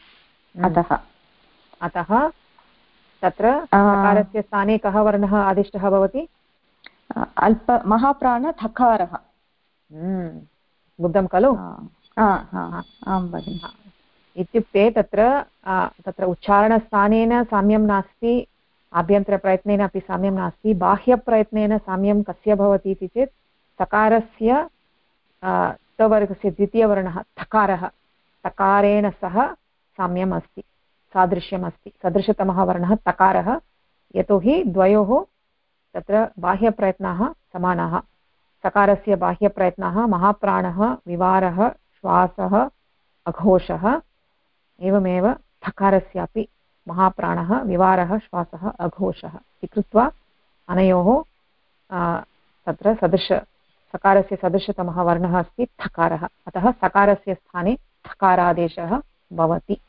अतः तत्र सकारस्य स्थाने कः वर्णः आदिष्टः भवति? महाप्राणधकारः। बुद्धं खलु? आं भगिनि। इत्युक्ते तत्र उच्चारणस्थानेन साम्यं नास्ति, आभ्यन्तरप्रयत्नेन अपि साम्यं नास्ति। बाह्यप्रयत्नेन साम्यं कस्य भवति इति चेत् सकारस्य तवर्गस्य द्वितीयवर्णः थकारः, तकारेण सह साम्यम् अस्ति, सादृश्यम् अस्ति। सदृशतमः वर्णः तकारः, यतोहि द्वयोः तत्र बाह्यप्रयत्नाः समानाः। सकारस्य बाह्यप्रयत्नाः महाप्राणः विवारः श्वासः अघोषः, एवमेव थकारस्यापि महाप्राणः विवारः श्वासः अघोषः इति कृत्वा अनयोः तत्र सकारस्य सदृशतमः वर्णः अस्ति थकारः। अतः सकारस्य स्थाने थकारादेशः भवति।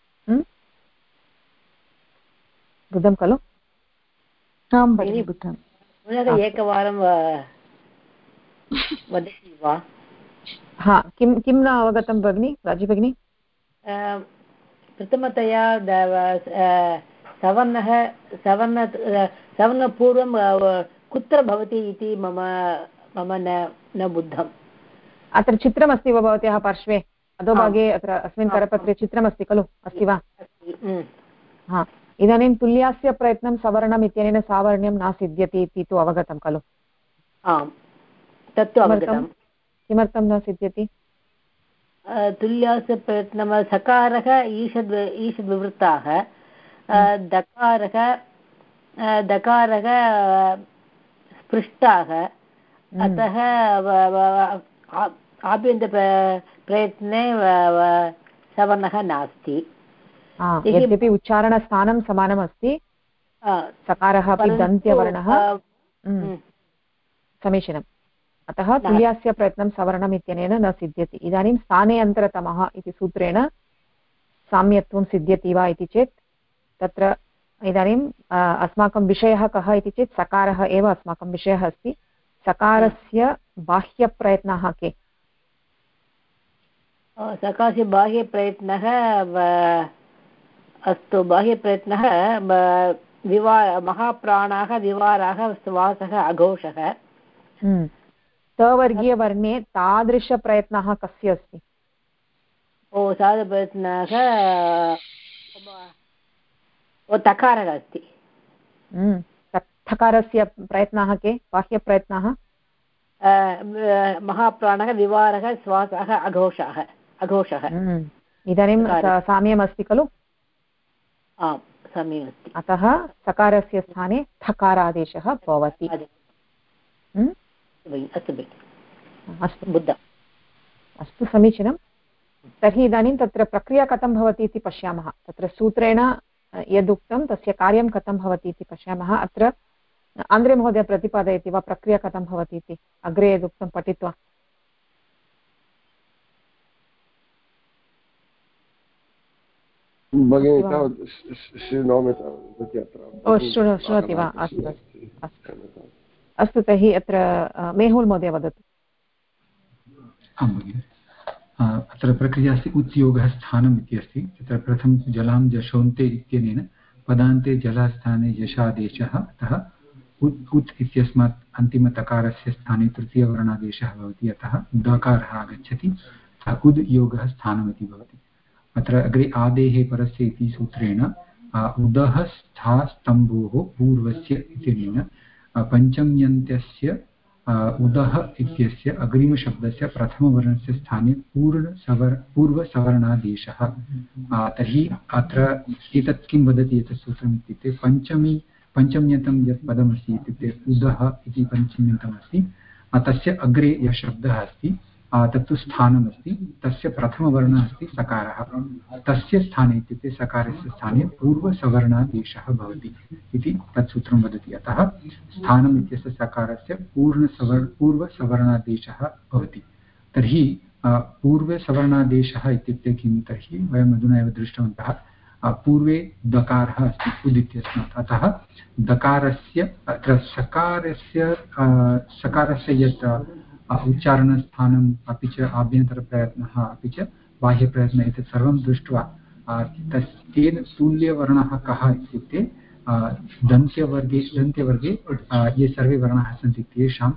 बुद्धं खलु? आं भगिनि, बुद्धम्। एकवारं वदति वा? किं न अवगतं भगिनि, राजी भगिनि? प्रथमतया सवर्णपूर्वं कुत्र भवति इति मम न बुद्धम्। अत्र चित्रमस्ति वा भवत्याः पार्श्वे? अधोभागे अत्र अस्मिन् करपत्रे चित्रमस्ति खलु? अस्ति वा? इदानीं तुल्यास्य प्रयत्नं सवर्णम् इत्यनेन सावर्ण्यं न सिद्ध्यति इति तु अवगतं खलु? आम्, तत्तु अवगतं। किमर्थं न सिद्ध्यति? तुल्यास्य प्रयत्नं सकारः ईषद्विवृत्ताः, दकारः स्पृष्टाः, अतः आभ्यन्तरप्रयत्ने सवर्णः नास्ति। यद्यपि उच्चारणस्थानं समानमस्ति, सकारः अपि दन्त्यवर्णः। समीचीनम्। अतः तुल्यस्य प्रयत्नं सवर्णम् इत्यनेन न सिद्ध्यति। इदानीं स्थाने अन्तरतमः इति सूत्रेण साम्यत्वं सिद्ध्यति वा इति चेत् तत्र इदानीम् अस्माकं विषयः कः इति चेत् सकारः एव अस्माकं विषयः अस्ति। सकारस्य बाह्यप्रयत्नाः के? सकारस्य बाह्यप्रयत्नः अस्तु, बाह्यप्रयत्नः महाप्राणाः, विवाराः, श्वासः, अघोषः। तवर्गीयवर्णे तादृशप्रयत्नः कस्य अस्ति? तादृशप्रयत्नः तकारः अस्ति। थकारस्य प्रयत्नाः के? बाह्यप्रयत्नाः महाप्राणः, विवारः, श्वासः, अघोषः। इदानीं साम्यमस्ति खलु? आम्, साम्यमस्ति। अतः सकारस्य स्थाने थकारादेशः भवति। अस्तु, समीचीनं। तर्हि इदानीं तत्र प्रक्रिया कथं भवति इति पश्यामः। तत्र सूत्रेण यदुक्तं तस्य कार्यं कथं भवति इति पश्यामः। अत्र आन्द्रे महोदय प्रतिपादयति वा प्रक्रिया कथं भवति इति, अग्रे यदुक्तं पठित्वा? शृणोति वा? अस्तु, तर्हि अत्र मेहुल् महोदय वदतु। आं भगिनि, अत्र प्रक्रिया अस्ति उद्योगः स्थानम् इति अस्ति। तत्र प्रथमं जलां जशोन्ते इत्यनेन पदान्ते जलस्थाने यशादेशः, अतः उत् इत्यस्मात् अन्तिमतकारस्य स्थाने तृतीयवर्णादेशः भवति, अतः दकारः आगच्छति, उद् योगः स्थानम् इति भवति। अत्र अग्रे आदेः परस्य इति सूत्रेण उदः स्था स्तम्भोः पूर्वस्य इत्यनेन पञ्चम्यन्त्यस्य उदः इत्यस्य अग्रिमशब्दस्य प्रथमवर्णस्य स्थाने पूर्वसवर्णादेशः। तर्हि अत्र एतत् किं वदति एतत् सूत्रम् इत्युक्ते पञ्चम्यन्तं यत् पदमस्ति इत्युक्ते उदः इति पञ्चम्यन्तमस्ति, तस्य अग्रे यः शब्दः अस्ति तत्तु स्थानमस्ति, तस्य प्रथमवर्णः अस्ति सकारः, तस्य स्थाने इत्युक्ते सकारस्य स्थाने पूर्वसवर्णादेशः भवति इति तत् सूत्रं वदति। अतः स्थानम् इत्यस्य सकारस्य पूर्वसवर्णादेशः भवति। तर्हि पूर्वसवर्णादेशः इत्युक्ते किं? तर्हि वयम् अधुना एव दृष्टवन्तः, पूर्वे दकारः अस्ति उद् इत्यस्मात्, अतः दकारस्य अत्र सकारस्य यत् उच्चारणस्थानम् अपि च आभ्यन्तरप्रयत्नः अपि च बाह्यप्रयत्नः एतत् सर्वं दृष्ट्वा तेन तुल्यवर्णः कः इत्युक्ते दन्त्यवर्गे ये सर्वे वर्णाः सन्ति तेषां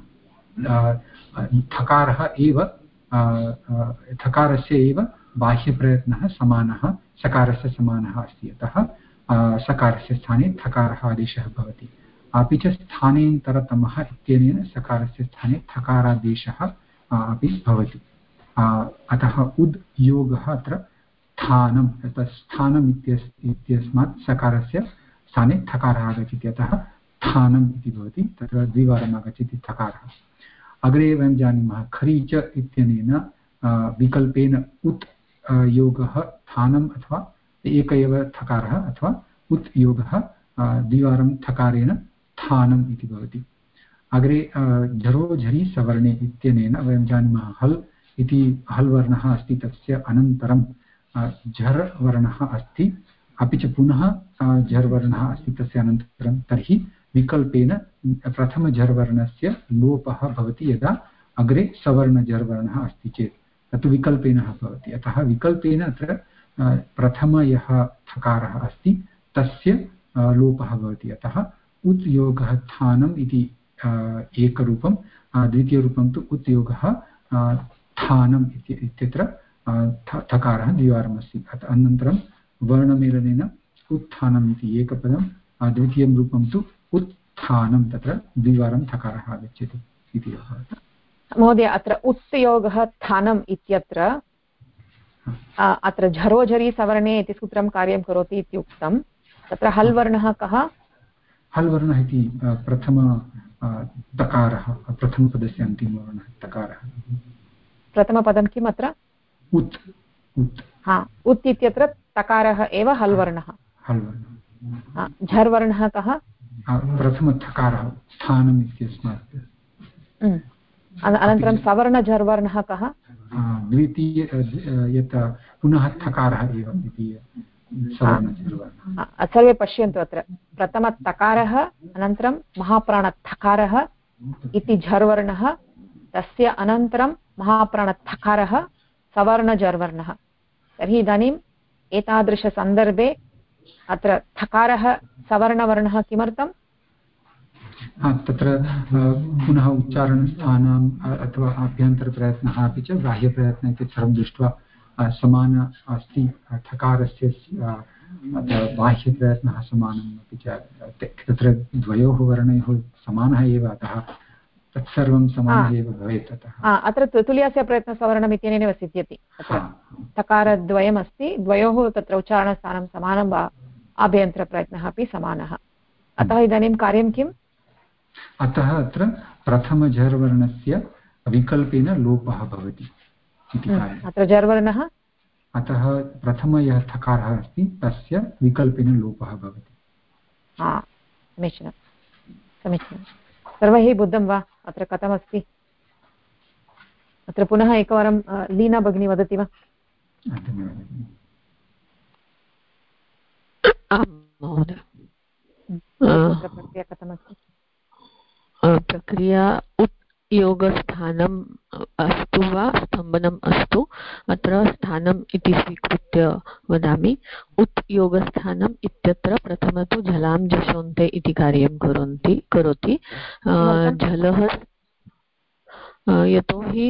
थकारस्य एव बाह्यप्रयत्नः समानः सकारस्य समानः अस्ति, अतः सकारस्य स्थाने थकारः आदेशः भवति। अपि च स्थानेन्तरतमः इत्यनेन सकारस्य स्थाने थकारादेशः अपि भवति। अतः उद् योगः अत्र स्थानं, स्थानम् इत्यस्मात् सकारस्य स्थाने थकारः आगच्छति, अतः स्थानम् इति भवति। तत्र द्विवारम् आगच्छति थकारः। अग्रे वयं जानीमः खरीच इत्यनेन विकल्पेन उत् योगः स्थानम् अथवा एक एव थकारः अथवा उत् योगः द्विवारं थकारेण स्थानम् इति भवति। अग्रे झरोझरि सवर्णे इत्यनेन वयं जानीमः हल् इति हल् वर्णः अस्ति, तस्य अनन्तरं झर् वर्णः अस्ति, अपि च पुनः झर् वर्णः अस्ति तस्य अनन्तरं, तर्हि विकल्पेन प्रथमझर्वर्णस्य लोपः भवति यदा अग्रे सवर्णझर्वर्णः अस्ति चेत्, तत्तु विकल्पेन भवति। अतः विकल्पेन अत्र प्रथम यः थकारः अस्ति तस्य लोपः भवति, अतः उत् योगः स्थानम् इति एकरूपं, द्वितीयरूपं तु उत् योगः स्थानम् इत्यत्र थकारः द्विवारमस्ति, अनन्तरं वर्णमेलनेन उत्थानम् इति एकपदं, द्वितीयं रूपं तु उत्थानं, तत्र द्विवारं थकारः आगच्छति इति। महोदय, अत्र उत्योगः स्थानम् इत्यत्र अत्र झरोझरि सवर्णे इति सूत्रं कार्यं करोति इत्युक्तं, तत्र हल् वर्णः कः? हल् वर्णः इति प्रथम तकारः, प्रथमपदस्य अन्तिमवर्णः तकारः। प्रथमपदं किम् अत्र? उत्। उत् इत्यत्र तकारः एव हल्वर्णः झर्वर्णः कः प्रथमथकारः स्थानम् इत्यस्मात् अनन्तरं सवर्णझर्वर्णः कः द्वितीय यत् पुनः थकारः एव द्वितीय सवर्णझर्वर्णः सर्वे पश्यन्तु अत्र प्रथमतकारः अनन्तरं महाप्राणथकारः इति झर्वर्णः तस्य अनन्तरं महाप्राणथकारः सवर्णझर्वर्णः तर्हि इदानीम् एतादृशसन्दर्भे अत्र थकारः सवर्णवर्णः किमर्थम् तत्र पुनः उच्चारणस्थानम् अथवा आभ्यन्तरप्रयत्नः अपि च बाह्यप्रयत्नः इति सर्वं दृष्ट्वा समान अस्ति थकारस्य बाह्यप्रयत्नः समानम् अपि च तत्र द्वयोः वर्णयोः समानः एव अतः तत्सर्वं समानः एव भवेत् अतः अत्र तुल्यस्य प्रयत्नसवर्णम् इत्यनेनैव सिद्ध्यति अत्र थकारद्वयमस्ति द्वयोः तत्र उच्चारणस्थानं समानं वा आभ्यन्तरप्रयत्नः अपि समानः अतः इदानीं कार्यं किम् अतः अत्र प्रथमझर्वर्णस्य विकल्पेन लोपः भवति इति कार्यम् अत्र झर्वर्णः अतः प्रथम यः थकारः अस्ति तस्य विकल्पेन लोपः भवति समीचीनं समीचीनं सर्वैः बुद्धं वा अत्र कथमस्ति अत्र पुनः एकवारं लीना भगिनी वदति वा प्रक्रिया कथमस्ति प्रक्रिया उत् योगस्थानम् अस्तु वा स्तम्भनम् अस्तु अत्र स्थानम् इति स्वीकृत्य वदामि उत् योगस्थानम् इत्यत्र प्रथमं तु झलां जशोन्ते इति कार्यं करोति झलः यतोहि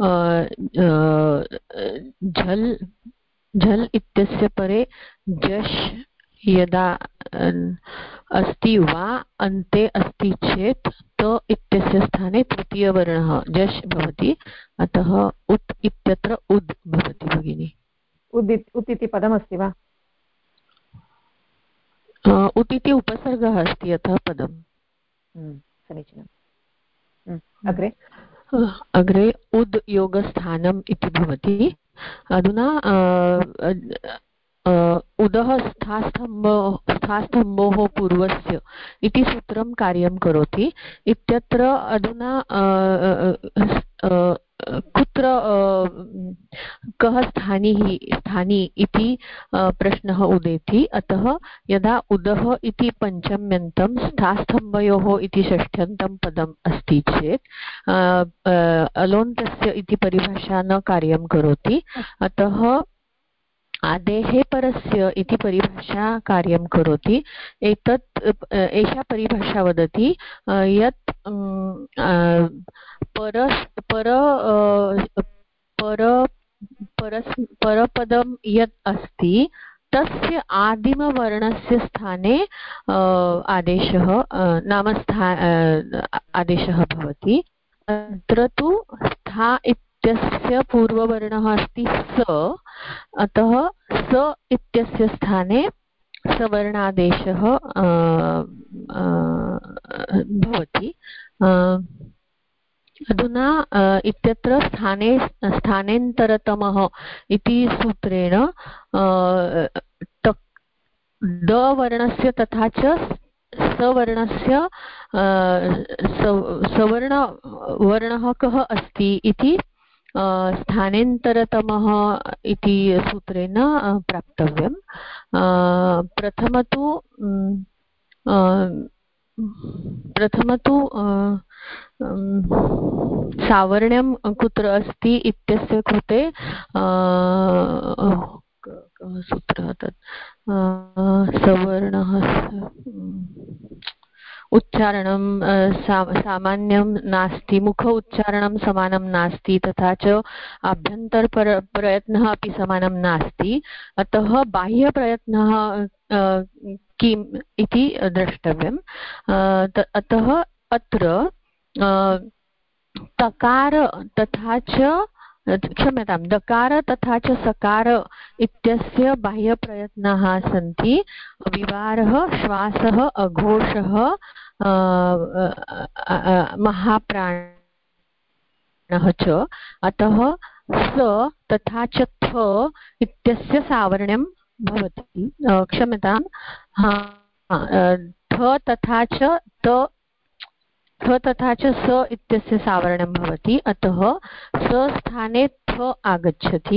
झल् इत्यस्य परे जश् यदा अस्ति वा अन्ते अस्ति चेत् त इत्यस्य स्थाने तृतीयवर्णः जश् भवति अतः उत् इत्यत्र उद् भवति भगिनि उत् इति पदमस्ति वा उत् इति उपसर्गः अस्ति अतः पदम् समीचीनम् अग्रे उद् योगस्थानम् इति भवति अधुना उदः स्थास्तम्भोः पूर्वस्य इति सूत्रं कार्यं करोति इत्यत्र अधुना कुत्र कः स्थानी इति प्रश्नः उदेति अतः यदा उदः इति पञ्चम्यन्तं स्थास्तम्भयोः इति षष्ठ्यन्तं पदम् अस्ति चेत् अलोन्तस्य इति परिभाषा न कार्यं करोति अतः आदेः परस्य इति परिभाषा कार्यं करोति एषा परिभाषा वदति यत् परपदं यत् अस्ति तस्य आदिमवर्णस्य स्थाने आदेशः आदेशः भवति अत्र तु स्था इत्यस्य पूर्ववर्णः अस्ति स अतः स इत्यस्य स्थाने सवर्णादेशः भवति अधुना इत्यत्र स्थानेन्तरतमः इति सूत्रेण द वर्णस्य तथा च सवर्णस्य सवर्णवर्णः कः अस्ति इति स्थानेन्तरतमः इति सूत्रेण प्राप्तव्यं प्रथमतु सावर्ण्यं कुत्र अस्ति इत्यस्य कृते कः सूत्रः तत् सवर्णः उच्चारणं सामान्यं नास्ति मुख उच्चारणं समानं नास्ति तथा च आभ्यन्तरप्रयत्नः अपि समानं नास्ति अतः बाह्यप्रयत्नः किम् इति द्रष्टव्यम् अतः अत्र तकार तथा च क्षम्यतां दकार तथा च सकार इत्यस्य बाह्यप्रयत्नाः सन्ति विवारः श्वासः अघोषः महाप्राणः च अतः स तथा च थ इत्यस्य सावर्ण्यं भवति। क्षम्यतां, थ तथा च त थ तथा च स इत्यस्य सावर्ण्यं भवति, अतः स स्थाने थ आगच्छति।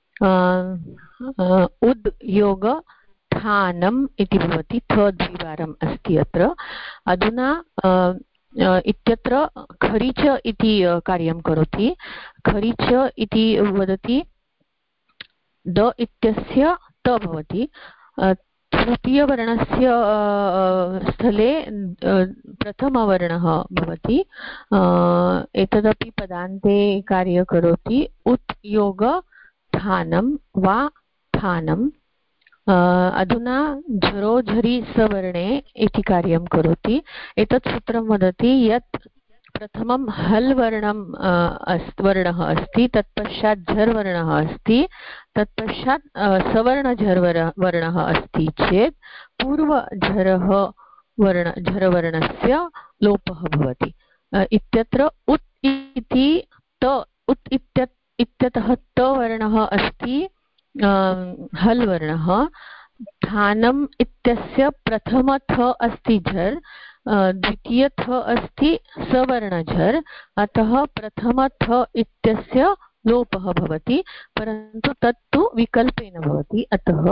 उद् योग स्थानम् इति भवति, थ द्विवारम् अस्ति अत्र। अधुना इत्यत्र खरिच इति कार्यं करोति। खरिच इति वदति द इत्यस्य त भवति। तृतीयवर्णस्य स्थले प्रथमवर्णः भवति। एतदपि पदान्ते कार्यं करोति। उत् योग स्थानं वा स्थानम्। अधुना झरो झरि सवर्णे इति कार्यं करोति। एतत् सूत्रं वदति यत् प्रथमं हल् वर्णं वर्णः अस्ति, तत्पश्चात् झर् वर्णः अस्ति, तत्पश्चात् सवर्णझर् वर्णः अस्ति चेत् पूर्वझरः झरवर्णस्य लोपः भवति। इत्यत्र उत् इति त उत् इत्यतः त वर्णः अस्ति हल् वर्णः। स्थानम् इत्यस्य प्रथमथ अस्ति झर्, द्वितीयथ अस्ति सवर्णझर्, अतः प्रथमथ इत्यस्य लोपः भवति, परन्तु तत्तु विकल्पेन भवति, अतः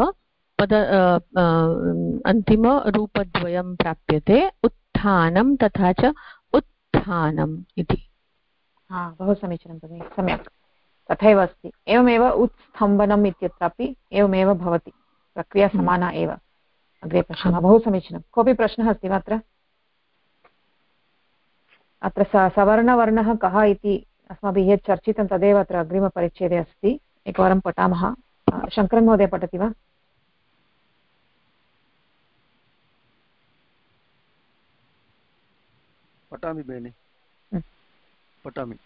अन्तिमरूपद्वयं प्राप्यते, उत्थानं तथा च उत्थानम् इति। बहु समीचीनं भगिनि, सम्यक्, तथैव अस्ति। एवमेव उत्स्तम्भनम् इत्यत्रापि एवमेव भवति, प्रक्रिया समाना एव। अग्रे पश्यामः। बहु समीचीनं। कोऽपि प्रश्नः अस्ति वा अत्र? अत्र सवर्णवर्णः कः इति अस्माभिः यत् चर्चितं तदेव अत्र अग्रिमपरिच्छेदे अस्ति। एकवारं पठामः। शङ्करन् महोदय पठति वा? पठामि भगिनि, पठामि।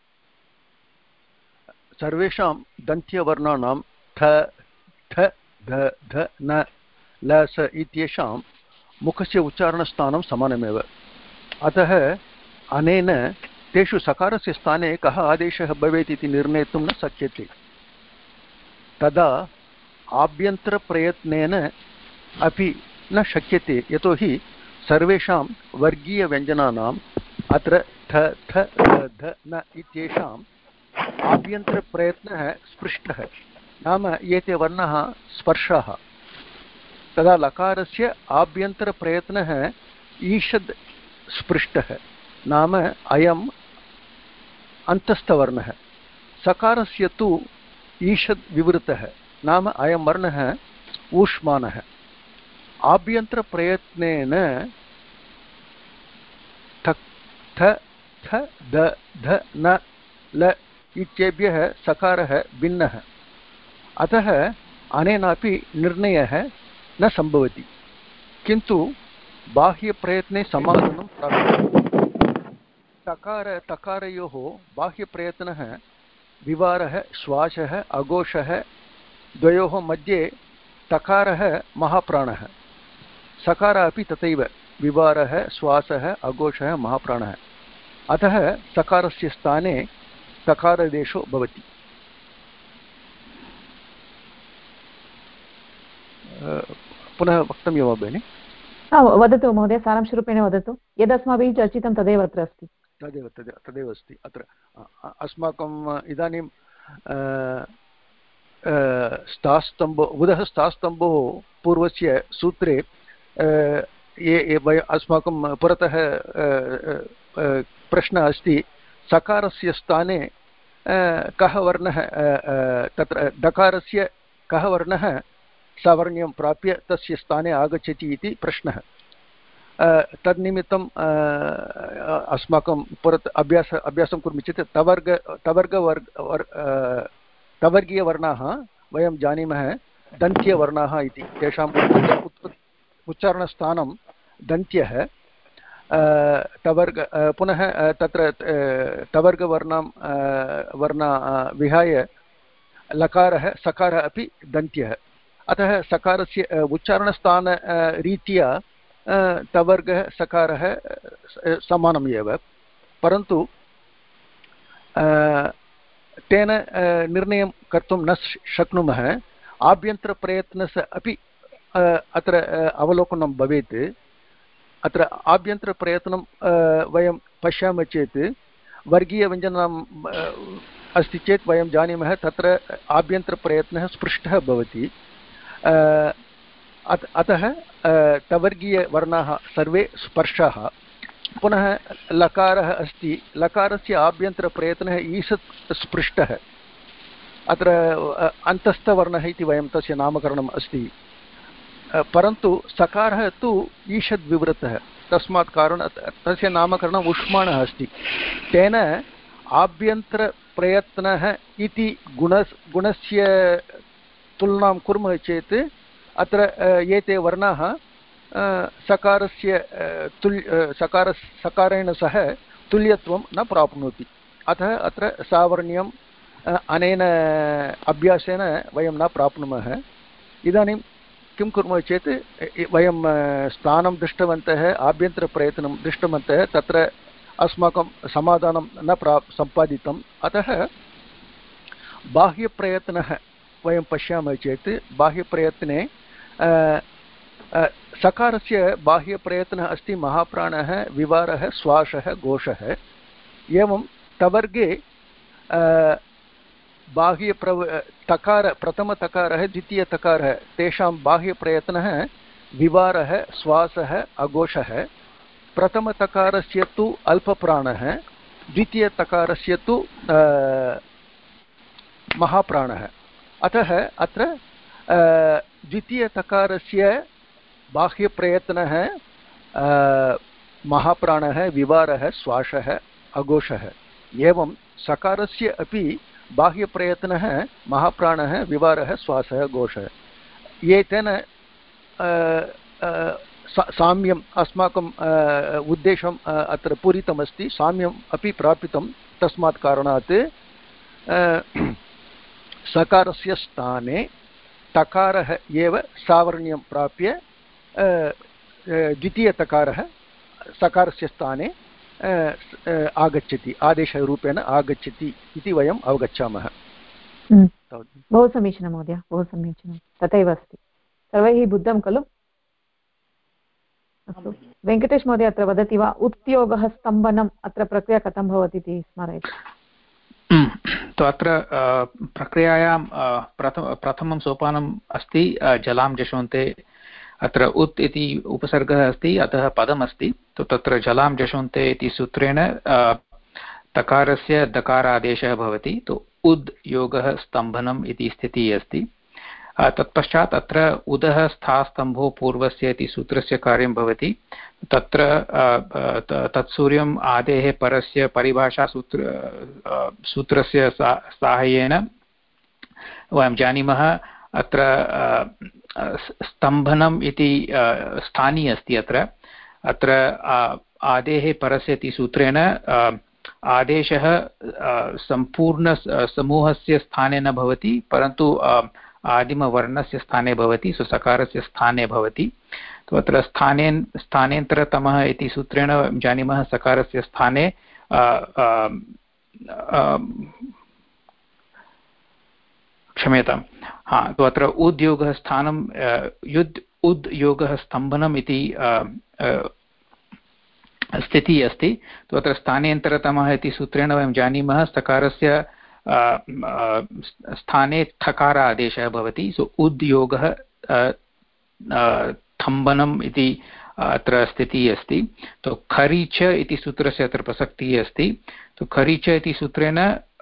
सर्वेषां दन्त्यवर्णानां ठ ठ ध ध न ल स इत्येषां मुखस्य उच्चारणस्थानं समानमेव। अतः अनेन तेषु सकारस्य स्थाने कः आदेशः भवेत् इति निर्णेतुं न शक्यते। तदा आभ्यन्तरप्रयत्नेन अपि न शक्यते, यतोहि सर्वेषां वर्गीयव्यञ्जनानाम् अत्र ठ ठ ध ध न इत्येषाम् आभ्यन्तरप्रयत्नः स्पृष्टः, नाम एते वर्णाः स्पर्शाः। तदा लकारस्य आभ्यन्तरप्रयत्नः ईषद् स्पृष्टः, नाम अयम् अन्तस्थवर्णः। सकारस्य तु ईषद् विवृतः, नाम अयं वर्णः ऊष्मानः। आभ्यन्तरप्रयत्नेन थ थ ध ध न ल इत्येभ्यः सकारः भिन्नः, अतः अनेनापि निर्णयः न सम्भवति, किन्तु बाह्यप्रयत्ने समाधानं प्राप्यते। तकार तकारयोः बाह्यप्रयत्नः विवारः, श्वासः, अघोषः, द्वयोः मध्ये तकारः महाप्राणः, सकारः अपि तथैव विवारः, श्वासः, अघोषः, महाप्राणः। अतः सकारस्य स्थाने तकारादेशो भवति। पुनः वक्तव्यं वा भगिनि? वदतु महोदय, सारांशरूपेण वदतु। यदस्माभिः चर्चितं तदेव अत्र अस्ति। तदेव अस्ति अत्र। अस्माकं इदानीं स्थास्तम्भो उदः स्थास्तम्भोः पूर्वस्य सूत्रे अस्माकं पुरतः प्रश्नः अस्ति, सकारस्य स्थाने कः वर्णः, तत्र डकारस्य कः वर्णः सवर्ण्यं प्राप्य तस्य स्थाने आगच्छति इति प्रश्नः। तन्निमित्तं अस्माकं पुरतः अभ्यासं कुर्मः चेत् तवर्गीयवर्णाः वयं जानीमः दन्त्यवर्णाः इति, तेषाम् उच्चारणस्थानं दन्त्यः। तवर्ग पुनः तत्र तवर्गवर्णं वर्णा विहाय लकारः सकारः अपि दन्त्यः, अतः सकारस्य उच्चारणस्थान रीत्या तवर्गः सकारः समानम् एव, परन्तु तेन निर्णयं कर्तुं न शक्नुमः। आभ्यन्तरप्रयत्नस्य अपि अत्र अवलोकनं भवेत्। अत्र आभ्यन्तरप्रयत्नं वयं पश्यामः चेत् वर्गीयव्यञ्जनम् अस्ति चेत् वयं जानीमः तत्र आभ्यन्तरप्रयत्नः स्पृष्टः भवति। अतः तवर्गीयवर्णाः सर्वे स्पर्शाः। पुनः लकारः अस्ति, लकारस्य आभ्यन्तरप्रयत्नः ईषत् स्पृष्टः। अत्र अन्तस्थवर्णः इति वयं तस्य नामकरणम् अस्ति, परन्तु सकारः तु ईषद् विवृतः, तस्मात् कारणात् तस्य नामकरणम् उष्माणः अस्ति। तेन आभ्यन्तरप्रयत्नः इति गुणस्य तुलनां कुर्मः चेत् अत्र एते वर्णाः सकारेण सह तुल्यत्वं न प्राप्नोति। अतः अत्र सावर्ण्यम् अनेन अभ्यासेन वयं न प्राप्नुमः। इदानीं किं कुर्मः चेत् वयं स्थानं दृष्टवन्तः, आभ्यन्तरप्रयत्नं दृष्टवन्तः, तत्र अस्माकं समाधानं न सम्पादितम्। अतः बाह्यप्रयत्नः वयं पश्यामः चेत् बाह्यप्रयत्ने सकारस्य बाह्यप्रयत्नः अस्ति महाप्राणः, विवारः, श्वासः, घोषः। एवं तवर्गे प्रथमतकारः, द्वितीयतकारः, तेषां बाह्यप्रयत्नः विवारः, श्वासः, अघोषः। प्रथमतकारस्य तु अल्पप्राणः, द्वितीयतकारस्य तु महाप्राणः। अतः अत्र द्वितीयतकारस्य बाह्यप्रयत्नः महाप्राणः, विवारः, श्वासः, अघोषः। एवं सकारस्य अपि बाह्यप्रयत्नः महाप्राणः, विवारः, श्वासः, घोषः। एतेन साम्यम् अस्माकम् उद्देशम् अत्र पूरितमस्ति, साम्यम् अपि प्रापितं। तस्मात् कारणात् सकारस्य स्थाने तकारः एव सावर्ण्यं प्राप्य द्वितीयतकारः सकारस्य स्थाने आगच्छति, आदेशरूपेण आगच्छति इति वयम् अवगच्छामः। बहु समीचीनं महोदय, बहु समीचीनं। तथैव अस्ति, सर्वैः बुद्धं खलु? अस्तु, वेङ्कटेश महोदय अत्र वदति वा? उत्योगः स्तम्भनम्, अत्र प्रक्रिया कथं भवति इति स्मारयतु। तो अत्र प्रक्रियायां प्रथमं सोपानम् अस्ति जलां जशोन्ते। अत्र उत् इति उपसर्गः अस्ति, अतः पदमस्ति। तो तत्र जलां जशोन्ते इति सूत्रेण तकारस्य दकारादेशः भवति। तो उद् योगः स्तम्भनम् इति स्थितिः अस्ति। तत्पश्चात् अत्र उदः स्थास्तम्भो पूर्वस्य इति सूत्रस्य कार्यं भवति। तत्र तत्सूर्यम् आदेः परस्य परिभाषा सूत्रस्य साहाय्येन वयं जानीमः अत्र स्तम्भनम् इति स्थानी अस्ति। अत्र आदेः परस्य इति सूत्रेण आदेशः सम्पूर्णसमूहस्य स्थाने न भवति, परन्तु आदिमवर्णस्य स्थाने भवति, सकारस्य स्थाने भवति। तो अत्र स्थानेन्तरतमः इति सूत्रेण जानीमः सकारस्य स्थाने क्षम्यतां, तो अत्र उद्योगः स्थानं उद्योगः स्तम्भनम् इति स्थितिः अस्ति। तो अत्र स्थानेन्तरतमः इति सूत्रेण वयं जानीमः सकारस्य स्थाने ठकार आदेशः भवति। सो उद्योगः थम्बनम् इति अत्र स्थितिः अस्ति। तो खरीच इति सूत्रस्य अत्र प्रसक्तिः अस्ति। तो खरीच इति सूत्रेण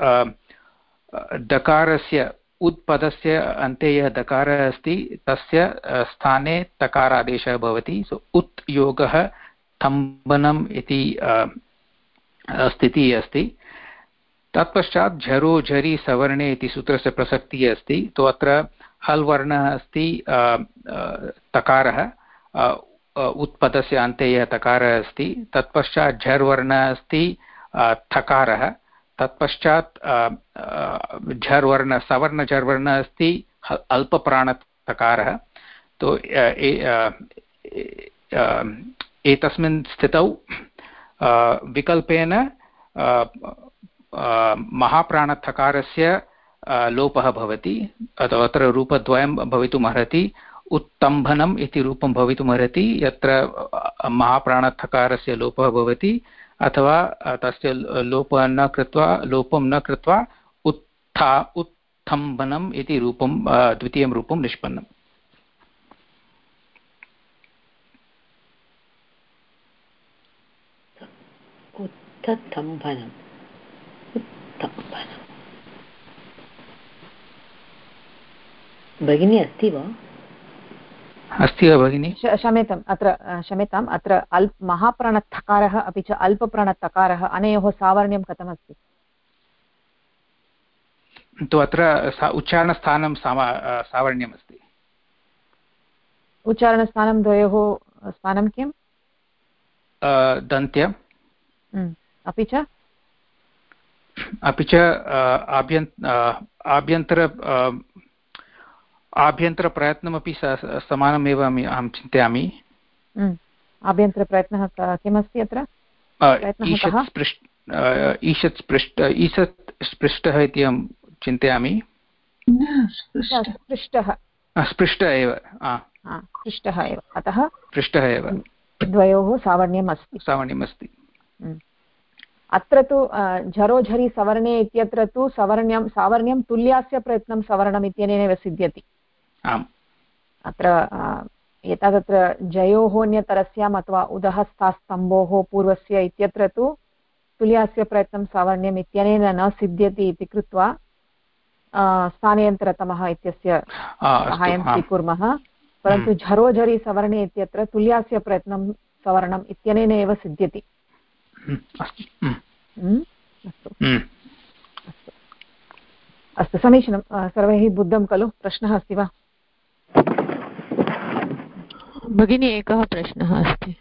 दकारस्य उत्पदस्य अन्ते यः दकारः अस्ति तस्य स्थाने तकारादेशः भवति। सो उत् योगः थम्बनम् इति स्थितिः अस्ति। तत्पश्चात् झरो झरि सवर्णे इति सूत्रस्य प्रसक्तिः अस्ति। तो अत्र हल् वर्णः अस्ति, तकारः, उत्पदस्य अन्ते यः तकारः अस्ति। तत्पश्चात् झर् वर्णः अस्ति, थकारः। तत्पश्चात् झर् वर्ण सवर्ण झर् वर्णः अस्ति, अल्पप्राणतकारः। तो एतस्मिन् स्थितौ विकल्पेन महाप्राणथकारस्य लोपः भवति अथवा अत्र रूपद्वयं भवितुम् अर्हति उत्तम्भनम् इति रूपं भवितुमर्हति यत्र महाप्राणथकारस्य लोपः भवति अथवा तस्य लोपं न कृत्वा उत्थम्भनम् इति रूपं द्वितीयं रूपं निष्पन्नम्। उत्थम्भनम् भगिनी अस्ति वा? अस्ति वा भगिनी? क्षम्यताम् अत्र महाप्राणथकारः अपि च अल्पप्राणतकारः अनयोः सावर्ण्यं कथमस्ति? तु अत्र उच्चारणस्थानं सावर्ण्यमस्ति। उच्चारणस्थानं द्वयोः स्थानं किं? दन्त्य अपि च आभ्यन्तरप्रयत्नमपि समानमेव अहं चिन्तयामि। आभ्यन्तरप्रयत्नः किमस्ति अत्र? ईषत् स्पृष्टः इति अहं चिन्तयामि। स्पृष्टः एव अतः पृष्ठः एव द्वयोः सावर्ण्यमस्ति। अत्र तु झरोझरि सवर्णे इत्यत्र तु सावर्ण्यं तुल्यास्य प्रयत्नं सवर्णम् इत्यनेनैव सिद्ध्यति। अत्र एतादत्र जयोः न्यतरस्याम् अथवा उदहस्थास्तम्भोः पूर्वस्य इत्यत्र तु तुल्यास्य प्रयत्नं सावर्ण्यम् इत्यनेन न सिद्ध्यति इति कृत्वा स्थानेन्तरतमः इत्यस्य सहायं स्वीकुर्मः। परन्तु झरोझरि सवर्णे इत्यत्र तुल्यास्य प्रयत्नं सवर्णम् इत्यनेन एव सिद्ध्यति। अस्तु समीचीनं। सर्वैः बुद्धं खलु? प्रश्नः अस्ति वा भगिनी? एकः प्रश्नः अस्ति।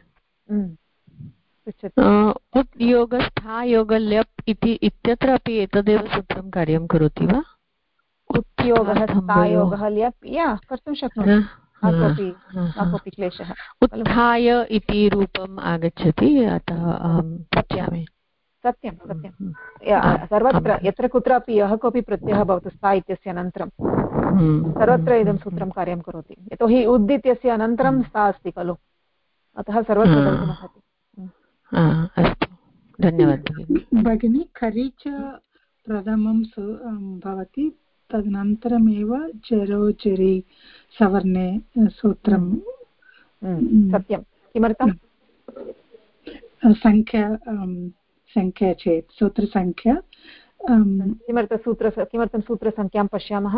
उत् योग स्था योग ल्यप् इति इत्यत्र अपि एतदेव सूत्रं कार्यं करोति वा? उत्योगः स्थायोगः ल्यप् कर्तुं शक्नोति, कोऽपि क्लेशः। उत्थाय इति रूपम् आगच्छति, अतः अहं पृच्छामि। सत्यं सर्वत्र यत्र कुत्रापि यः कोऽपि प्रत्ययः भवतु स्था इत्यस्य अनन्तरं सर्वत्र इदं सूत्रं कार्यं करोति। यतोहि उद् इत्यस्य अनन्तरं स्था अस्ति खलु, अतः सर्वत्र भवितुमर्हति। अस्तु, धन्यवादः भगिनी। खरीच प्रथमं भवति, तदनन्तरमेव चरोचरि सवर्णे सूत्रं। सत्यं। किमर्थं? संख्या चेत् सूत्रसंख्या। किमर्थं सूत्रसंख्यां पश्यामः?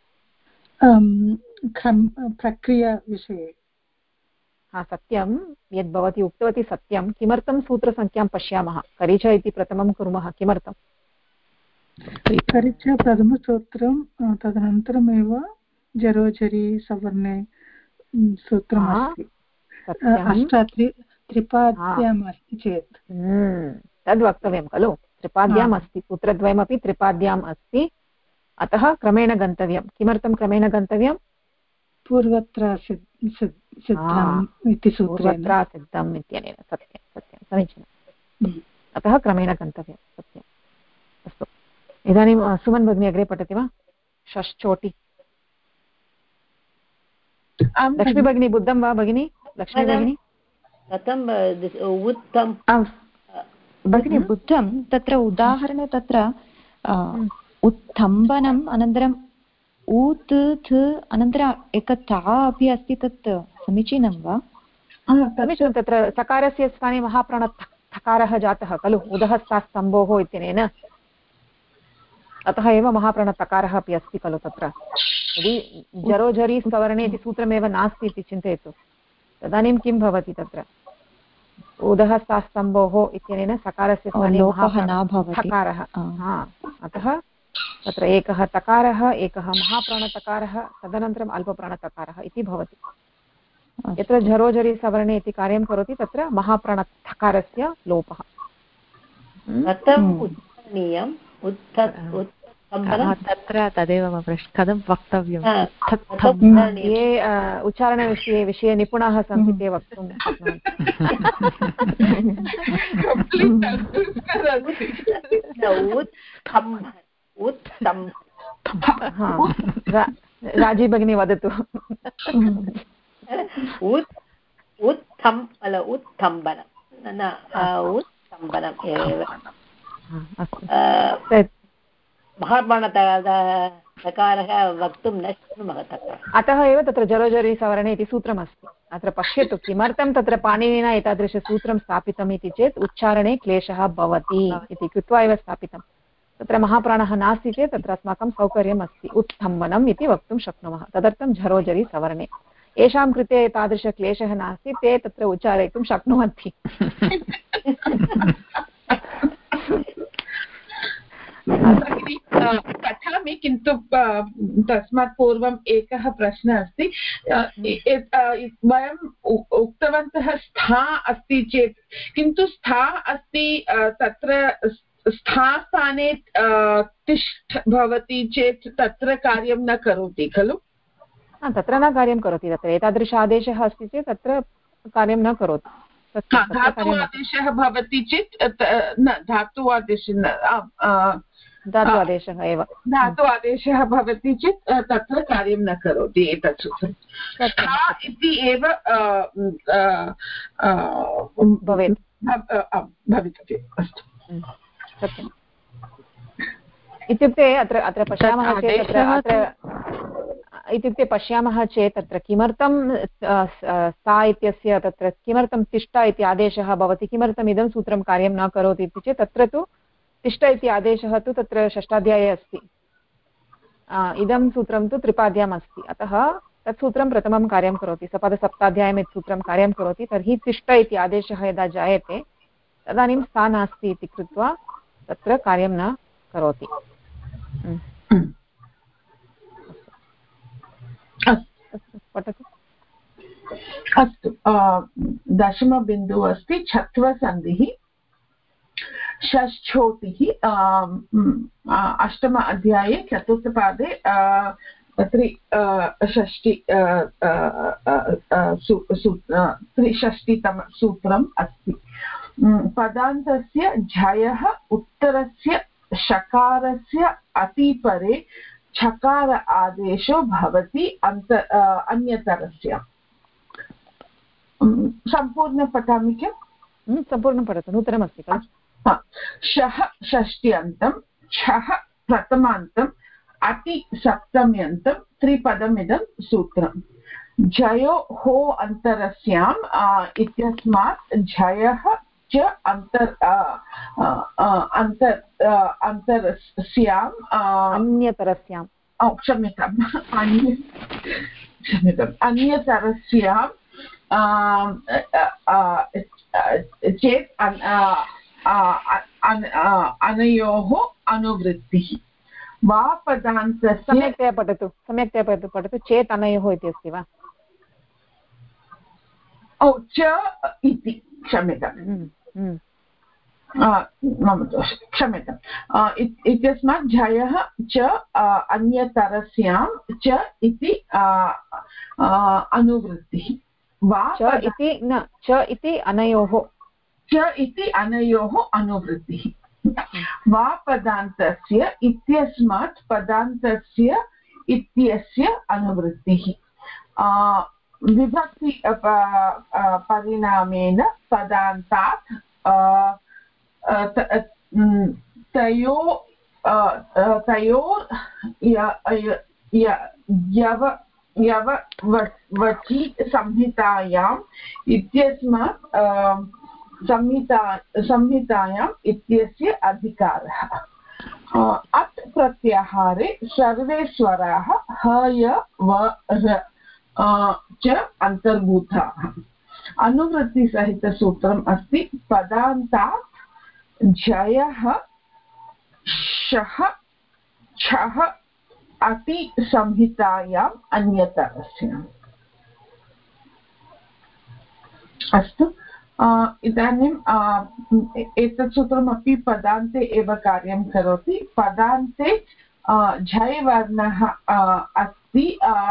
प्रक्रियाविषये। सत्यं यद् भवती उक्तवती सत्यं। किमर्थं सूत्रसंख्यां पश्यामः? करिच इति प्रथमं कुर्मः। किमर्थं? करिच प्रथमसूत्रं, तदनन्तरमेव जरोजरि सवर्णे सूत्रमस्ति। त्रिपाद्याम् अस्ति चेत् तद् वक्तव्यं खलु। त्रिपाद्याम् अस्ति, सूत्रद्वयमपि त्रिपाद्याम् अस्ति, अतः क्रमेण गन्तव्यं। किमर्थं क्रमेण गन्तव्यं? पूर्वत्र सिद्धम् इति सूत्रेण। पूर्वत्र सिद्धम् इत्यनेन। सत्यं समीचीनम्। अतः क्रमेण गन्तव्यं। सत्यम्। अस्तु, इदानीं सुमन् भगिनी अग्रे पठति वा? षष्ठोटि। लक्ष्मी भगिनी बुद्धं वा भगिनी? लक्ष्मी भगिनी कथं उत्तम भगिनी बुद्धं? तत्र उदाहरणे तत्र उत्थम्बनम् अनन्तरम् ऊत् थ अनन्तरम् एक ता अपि अस्ति, तत् समीचीनं वा? समीचीनं। तत्र सकारस्य स्थाने महाप्राणथकारः जातः खलु उदहस्थास्तम्भोः इत्यनेन, अतः एव महाप्राणतकारः अपि अस्ति खलु तत्र। यदि जरोझरि सवर्णे इति सूत्रमेव नास्ति इति चिन्तयतु, तदानीं किं भवति? तत्र उदहस्थास्तम्भोः इत्यनेन सकारस्य स्थाने महाप्राणतकारः। अतः तत्र एकः तकारः, एकः महाप्राणतकारः, तदनन्तरम् अल्पप्राणतकारः इति भवति। यत्र झरोझरि सवर्णे इति कार्यं करोति तत्र महाप्राणतकारस्य लोपः। तत्र तदेव मम प्रश्नः कथं वक्तव्यं ये उच्चारणविषये निपुणाः सन्ति ते वक्तुं राजी भगिनी वदतु उत्थम्बनम् एव महार्पणतकारः वक्तुं न शक्नुमः तत्र अतः एव तत्र जरोजरि सवर्णे इति सूत्रमस्ति अत्र पश्यतु किमर्थं तत्र पाणिनिना एतादृशसूत्रं स्थापितम् इति चेत् उच्चारणे क्लेशः भवति इति कृत्वा एव स्थापितं तत्र महाप्राणः नास्ति चेत् तत्र अस्माकं सौकर्यम् अस्ति उत्थम्बनम् इति वक्तुं शक्नुमः तदर्थं झरोजरि सवर्णे येषां कृते तादृशक्लेशः नास्ति ते तत्र उच्चारयितुं शक्नुवन्ति पठामि किन्तु तस्मात् पूर्वम् एकः प्रश्नः अस्ति वयम् उक्तवन्तः स्था अस्ति चेत् किन्तु स्था अस्ति तत्र स्थाने तिष्ठ भवति चेत् तत्र कार्यं न करोति खलु तत्र न कार्यं करोति तत्र एतादृश आदेशः अस्ति चेत् तत्र कार्यं न करोति धातु आदेशः भवति चेत् न धातु आदेशः एव धातु आदेशः भवति चेत् तत्र कार्यं न करोति एतत् सूत्रं इति एव भवितव्यम् अस्तु सत्यम् इत्युक्ते अत्र पश्यामः चेत् इत्युक्ते पश्यामः चेत् तत्र किमर्थं सा इत्यस्य तत्र किमर्थं तिष्ठ इति आदेशः भवति किमर्थम् इदं सूत्रं कार्यं न करोति इति चेत् तत्र तु तिष्ठ इति आदेशः तु तत्र षष्ठाध्याये अस्ति इदं सूत्रं तु त्रिपाद्याम् अस्ति अतः तत् सूत्रं प्रथमं कार्यं करोति सपदसप्ताध्यायम् इति सूत्रं कार्यं करोति तर्हि तिष्ठ इति आदेशः यदा जायते तदानीं सा नास्ति इति कृत्वा तत्र कार्यं न करोति पठतु अस्तु दशमबिन्दुः अस्ति छत्वसन्धिः षष्ठ्योतिः अष्टम अध्याये चतुर्थपादे त्रिषष्टितम सूत्रम् अस्ति पदान्तस्य झयः उत्तरस्य शकारस्य अतिपरे छकार आदेशो भवति अन्यतरस्य सम्पूर्णं पठामि किम् सम्पूर्णं पठतु नूतनमस्ति खलु शः षष्ट्यन्तं छः प्रथमान्तम् अति सप्तम्यन्तं त्रिपदमिदं सूत्रं झयो हो अन्तरस्याम् इत्यस्मात् झयः च अन्तरस्याम् अन्यतरस्याम् अन्यतरस्याम् चेत् अनयोः अनुवृत्तिः वा पदान्तस्य सम्यक्तया पठतु चेत् अनयोः इति अस्ति वा च इति क्षम्यताम् मम दोषः क्षम्यताम् इत्यस्मात् झयः च अन्यतरस्यां च इति अनुवृत्तिः वा च इति अनयोः अनुवृत्तिः वा पदान्तस्य इत्यस्मात् पदान्तस्य इत्यस्य अनुवृत्तिः विभक्ति परिणामेन पदान्तात् यववचि संहितायाम् इत्यस्मात् संहितायाम् इत्यस्य अधिकारः अत् प्रत्याहारे सर्वे स्वराः ह य व र च अन्तर्भूताः अनुवृत्तिसहितसूत्रम् अस्ति पदान्तात् झयः शः छः अति संहितायाम् अन्यतरस्याम् अस्तु इदानीम् एतत् सूत्रमपि पदान्ते एव कार्यं करोति पदान्ते झै वर्णः अस्ति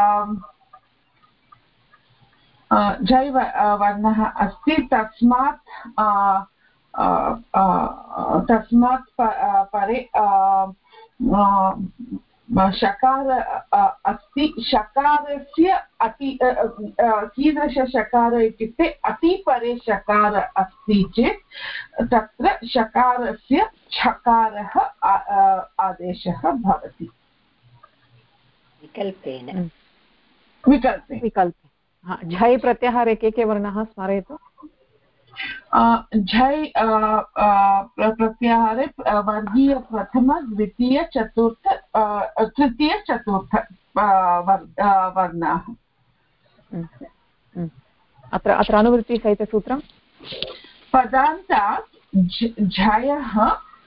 झै वर्णः अस्ति तस्मात् परे शकार अस्ति शकारस्य कीदृशशकार इत्युक्ते अतिपरे शकार अस्ति चेत् तत्र शकारस्य छकारः आदेशः भवति विकल्पेन विकल्पे झै प्रत्याहारे के वर्णाः स्मारयतु झै प्रत्याहारे वर्गीय प्रथम द्वितीय चतुर्थ तृतीय चतुर्थ वर्णाः अत्र अनुवृत्तिसहितसूत्रं पदान्तात् झयः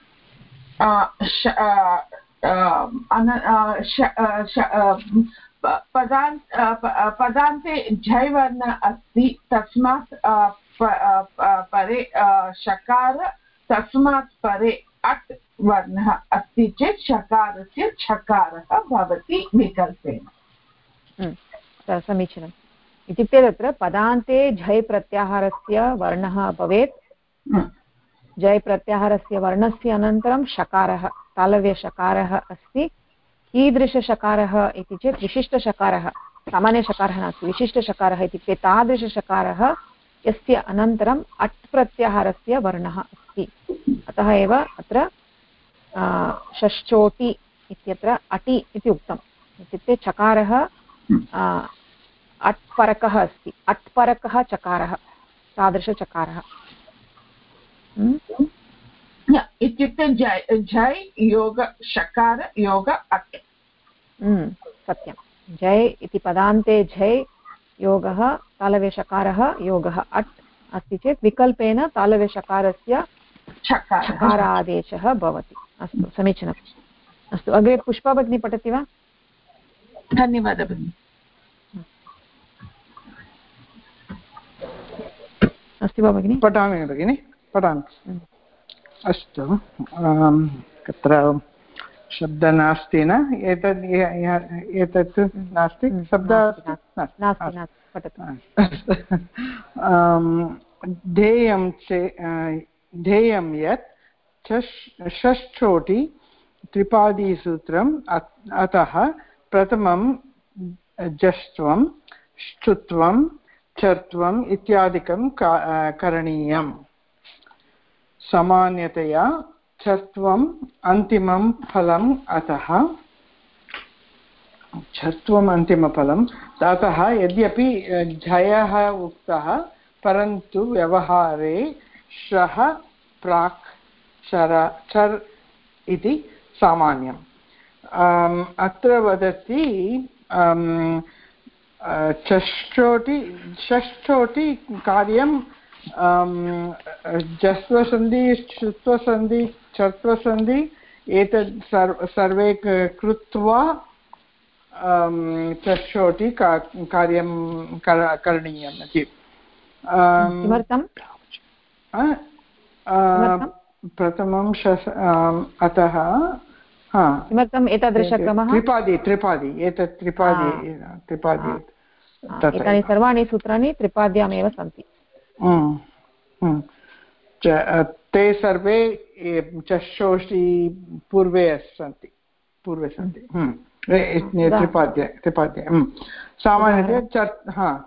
पदान्ते झै वर्ण अस्ति तस्मात् परे शकार तस्मात् परे अट् वर्णः अस्ति चेत् शकारस्य छकारः भवति विकल्पेन समीचीनम् इत्युक्ते तत्र पदान्ते झै प्रत्याहारस्य वर्णः भवेत् झै प्रत्याहारस्य वर्णस्य अनन्तरं शकारः तालव्यशकारः अस्ति कीदृशशकारः इति चेत् विशिष्टशकारः सामान्यशकारः नास्ति विशिष्टशकारः इत्युक्ते तादृशशकारः यस्य अनन्तरम् अट् प्रत्याहारस्य वर्णः अस्ति अतः एव अत्र षष्ठोटि इत्यत्र अटि इति उक्तम् इत्युक्ते चकारः अट्परकः अस्ति अट्परकः चकारः तादृशचकारः इत्युक्ते झै योग शकार योग अट् सत्यं झै इति पदान्ते झै योगः तालव्यशकारः योगः अट् अस्ति चेत् विकल्पेन तालव्यशकारस्य छकारादेशः भवति अस्तु समीचीनम् अस्तु अग्रे पुष्पा भगिनी पठति वा धन्यवादः भगिनी अस्ति वा भगिनी पठामि भगिनी पठामि अस्तु तत्र शब्दः नास्ति न एतत् नास्ति शब्दः ध्येयं यत् षष्ठोटि त्रिपादीसूत्रम् अतः प्रथमं जष्ट्वं श्चुत्वं चर्त्वम् इत्यादिकं करणीयम् सामान्यतया छत्वम् अन्तिमं फलम् अतः छत्वम् अन्तिमफलम् अतः यद्यपि झयः उक्तः परन्तु व्यवहारे श्रः प्राक् चर् इति सामान्यम् अत्र वदति षष्ठोटि कार्यं जस्वसन्धि श्रुत्वसन्धि चर्त्वसन्धि एतत् सर्वे कृत्वा षष्ठोटि कार्यं करणीयम् इति किमर्थं प्रथमं अतः किमर्थम् एतादृशक्रमः त्रिपादी एतत् त्रिपादी एतानि सर्वाणि सूत्राणि त्रिपाद्यामेव सन्ति ते सर्वे षष्ठोटि पूर्वे सन्ति त्रिपाद्ये सामान्यतया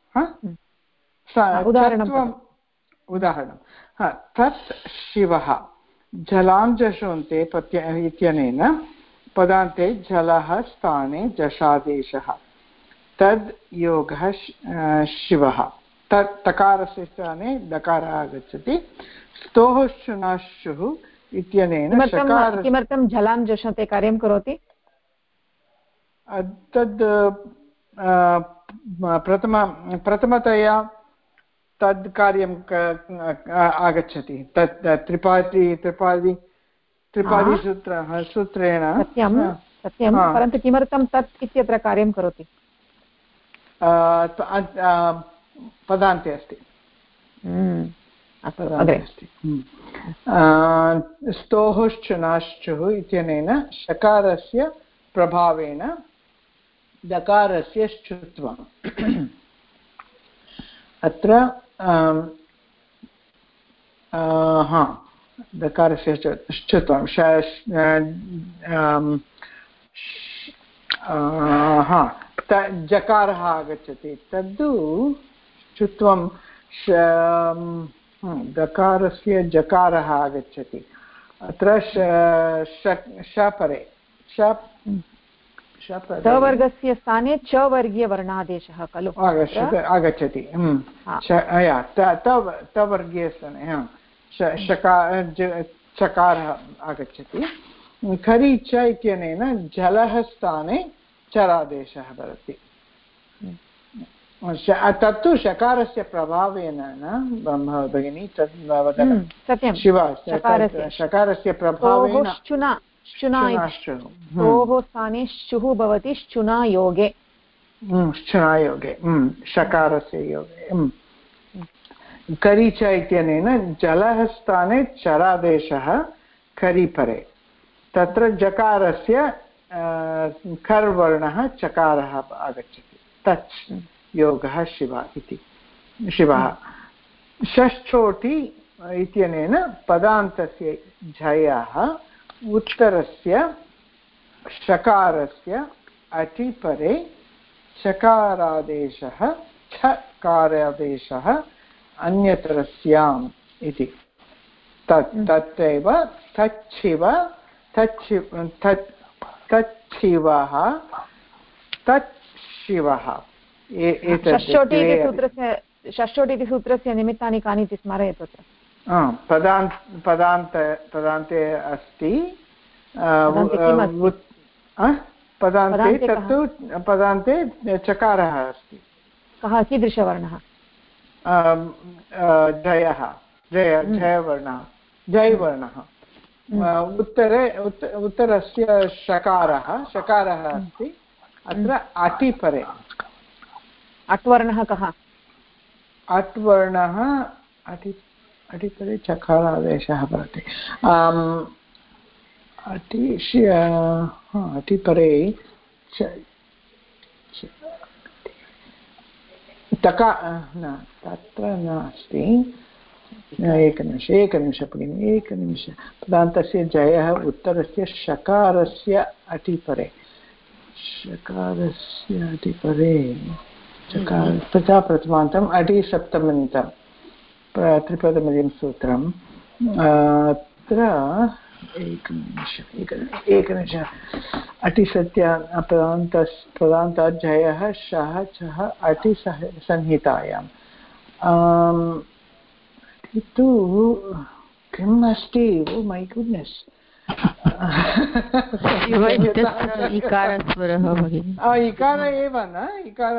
उदाहरणं तत् शिवः जलां जशोन्ते इत्यनेन पदान्ते जलः स्थाने जशादेशः तद् योगः शिवः तत् तकारस्य स्थाने दकारः आगच्छति स्तोः शुनाशुः इत्यनेन किमर्थं जलां जशते कार्यं करोति तद् प्रथमतया तद् कार्यं आगच्छति तत् त्रिपादी सूत्रेण सत्यं परन्तु किमर्थं तत् इत्यत्र कार्यं करोति पदान्ते अस्ति स्तोश्चुनाश्चुः इत्यनेन शकारस्य प्रभावेण दकारस्य श्चुत्वम् अत्र दकारस्य श्चुत्वं जकारः आगच्छति तद् श्चुत्वं दकारस्य जकारः आगच्छति अत्र शपरे वर्गस्य स्थाने च वर्गीयवर्णादेशः खलु आगच्छति तवर्गीयस्थाने चकारः आगच्छति खरि च इत्यनेन जलः स्थाने चरादेशः भवति तत्तु शकारस्य प्रभावेन न भगिनी तद् वदनं शिव शकारस्य प्रभावेन स्तोः स्थाने शुः भवति श्चुनायोगे शकारस्य योगे करि च इत्यनेन जलः स्थाने चरादेशः करिपरे तत्र जकारस्य खर्वर्णः चकारः आगच्छति तच् योगः शिव इति शिवः षष्ठोटि इत्यनेन पदान्तस्य झयः उत्तरस्य शकारस्य अटिपरे चकारादेशः छकारादेशः अन्यतरस्याम् इति तत्रैव तच्छिव तच्छिवः तच्छिवः षष्ठोटि इति सूत्रस्य निमित्तानि कानि इति स्मारयतु पदान्ते अस्ति पदान्ते तत्तु पदान्ते चकारः अस्ति कः कीदृशवर्णः जयवर्णः जयवर्णः उत्तरस्य शकारः अस्ति अत्र अटिपरे अट्वर्णः कः अट्वर्णः अटिपरे चकारादेशः भवति अटिपरे तत्र नास्ति एकनिमिष भगिनि पदान्तस्य जयः उत्तरस्य शकारस्य अटिपरे प्रथमान्तम् अटिसप्तम्यन्तं त्रिपदमयं सूत्रम् अत्र एकनिमिष अटिसत्य पदान्तात् जयः शः छः अटिसंहितायाम् तु किम् अस्ति मै गुड्नेस् इकारस्वरः भगिनि इकार एव न इकार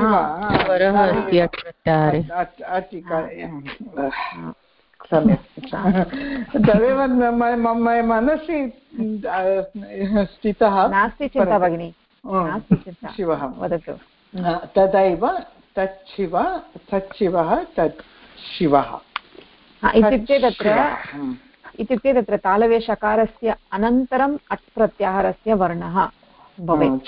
सम्यक् तदेव मम मनसि स्थितः नास्ति चिन्ता भगिनि शिवः वदतु तदैव तच्छिवः तच्छिवः इत्युक्ते तत्र तालव्य शकारस्य अनन्तरम् अट् प्रत्याहारस्य वर्णः भवेत्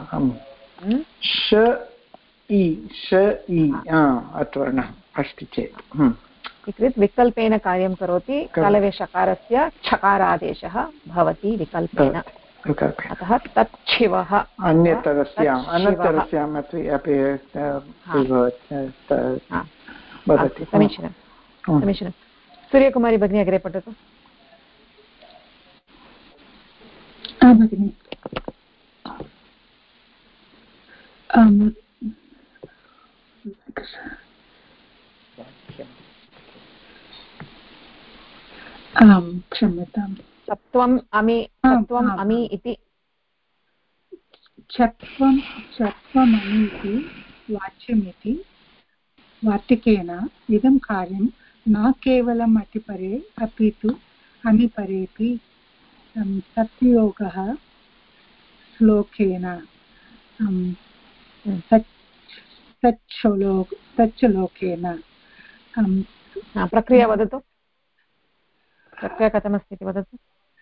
अट्वर्णः अस्ति चेत् इत्युक्ते विकल्पेन कार्यं करोति तालव्य शकारस्य छकारादेशः भवति विकल्पेन अतः तच्छिवः अन्यतरस्याम् अपि वदति समीचीनं सूर्यकुमारी भगिनी अग्रे पठतु भगिनि क्षम्यताम् सत्त्वम् अमि इति चत्वममि इति वाच्यमिति वार्तिकेन इदं कार्यं न केवलम् अटिपरे अपि तु अमिपरेपि तत्योगः श्लोकेन तच्चलोकेन प्रक्रिया वदतु, प्रक्रिया कथमस्ति इति वदतु।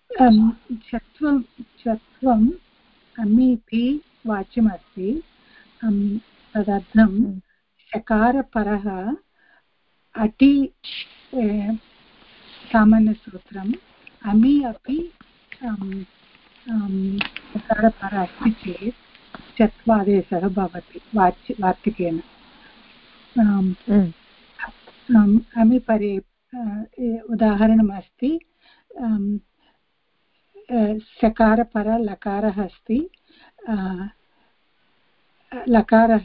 चत्वम् अमीति वाच्यमस्ति, तदर्थं शकारपरः अटि सामान्यसूत्रम् अमि अपि शकारपरः अस्ति चेत् चत्वादेशः भवति वार्तिकेन। अमिपरे उदाहरणमस्ति, शकारपर लकारः अस्ति, लकारः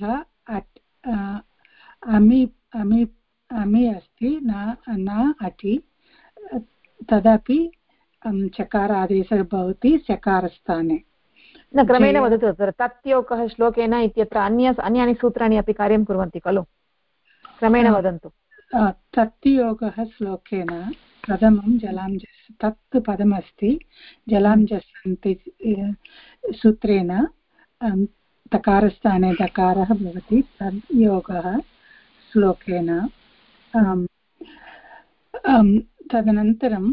अमि अमि अमि अस्ति, न अटि, तदपि चकार आदेशः भवति चकारस्थाने। न क्रमेण वदतु, तत्योगः श्लोकेन इत्यत्र अन्यानि सूत्राणि अपि कार्यं कुर्वन्ति खलु, क्रमेण वदन्तु। तत्योगः श्लोकेन प्रथमं जलाञ्जस्, तत् पदमस्ति, जलाञ्जसन्ति सूत्रेण तकारस्थाने दकारः भवति, तद्योगः श्लोकेन। तदनन्तरं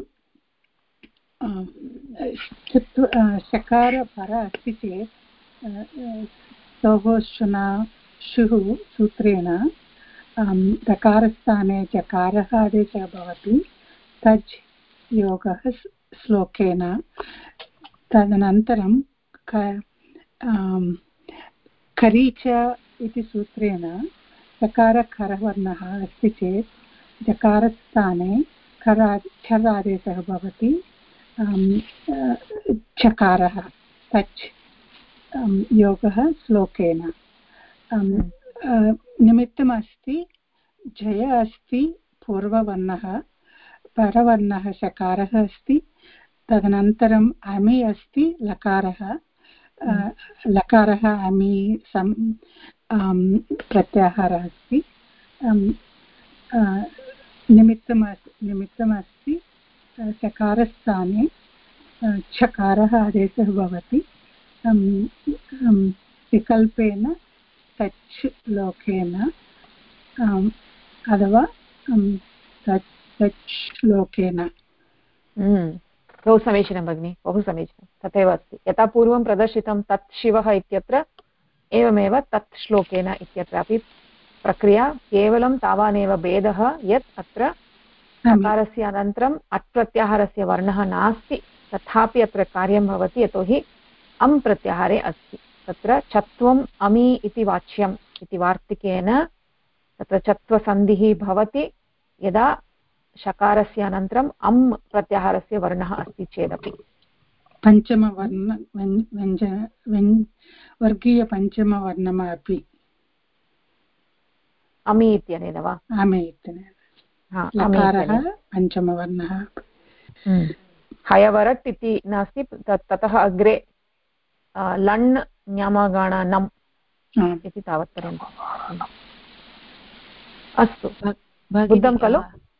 शकारपर अस्ति चेत् शुः सूत्रेण दकारस्थाने जकारः आदेशः भवति, तज् योगः श्लोकेन। तदनन्तरं करीच इति सूत्रेण चकारखरवर्णः अस्ति चेत् जकारस्थाने खर् आदेशः भवति, चकारः, तच् योगः श्लोकेन। निमित्तमस्ति, जय अस्ति, पूर्ववर्णः, परवर्णः शकारः अस्ति, तदनन्तरम् अमि अस्ति, लकारः, लकारः अमि प्रत्याहारः अस्ति, निमित्तमस्ति, चकारस्थाने चकारः आदेशः भवति, विकल्पेन तच् लोकेन अथवा तच् श्लोकेन। बहु समीचीनं भगिनि, बहु समीचीनं। तथैव अस्ति, यथा पूर्वं प्रदर्शितं तत् शिवः इत्यत्र, एवमेव तत् श्लोकेन इत्यत्रापि प्रक्रिया, केवलं तावानेव भेदः यत् अत्र सकारस्य अनन्तरम् अट् प्रत्याहारस्य वर्णः नास्ति, तथापि अत्र कार्यं भवति, यतोहि अम् प्रत्याहारे अस्ति। तत्र चत्वम् अमि इति वाच्यम् इति वार्तिकेन तत्र चत्वसन्धिः भवति यदा शकारस्य अनन्तरम् अम् प्रत्याहारस्य वर्णः अस्ति चेदपि। वर्गीयपञ्चमवर्णमपि अमि इत्यनेन वा? अमि इत्यनेन, लकारः पञ्चमवर्णः। हयवरट् इति नास्ति, ततः अग्रे लण् ञमगणनम् इति तावत्पर्यन्तम्। अस्तु, बुद्धं खलु?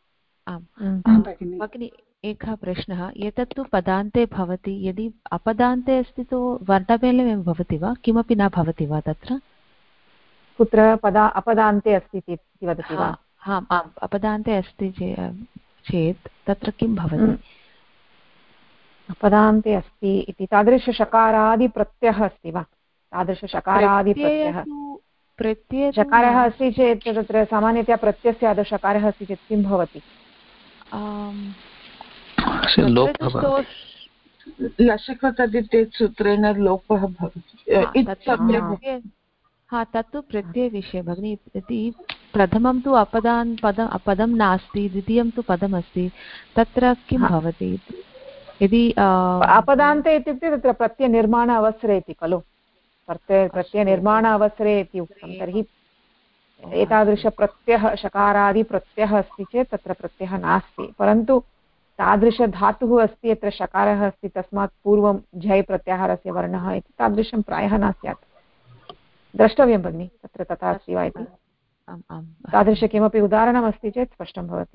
भगिनि, एकः प्रश्नः, एतत्तु पदान्ते भवति, यदि अपदान्ते अस्ति तो वर्णमेलनं भवति वा, किमपि न भवति वा तत्र? कुत्र अपदान्ते अस्ति इति वदति वा? आम् आम्, अपदान्ते अस्ति चेत् तत्र किं भवति? अपदान्ते अस्ति इति तादृशशकारादिप्रत्ययः अस्ति वा? तादृशशकारादिप्रत्ययः शकारः अस्ति चेत् तत्र सामान्यतया प्रत्ययस्य आदौ शकारः अस्ति चेत् किं भवति? लशकतदितेत् सूत्रेण लोपः भवति। तत्तु प्रत्ययविषये भगिनि। यदि प्रथमं तु पदं नास्ति, द्वितीयं तु पदमस्ति, तत्र किं भवति? यदि अपदान्ते इत्युक्ते तत्र प्रत्ययनिर्माण अवसरे इति खलु, प्रत्ययनिर्माण अवसरे इति उक्तं। तर्हि एतादृशप्रत्ययः शकारादिप्रत्ययः अस्ति चेत् तत्र प्रत्ययः नास्ति, परन्तु तादृशधातुः अस्ति यत्र शकारः अस्ति, तस्मात् पूर्वं झै प्रत्याहारस्य वर्णः इति तादृशं प्रायः न स्यात्। द्रष्टव्यं भगिनि तत्र तथा अस्ति वा इति। तादृश किमपि उदाहरणमस्ति चेत् स्पष्टं भवति।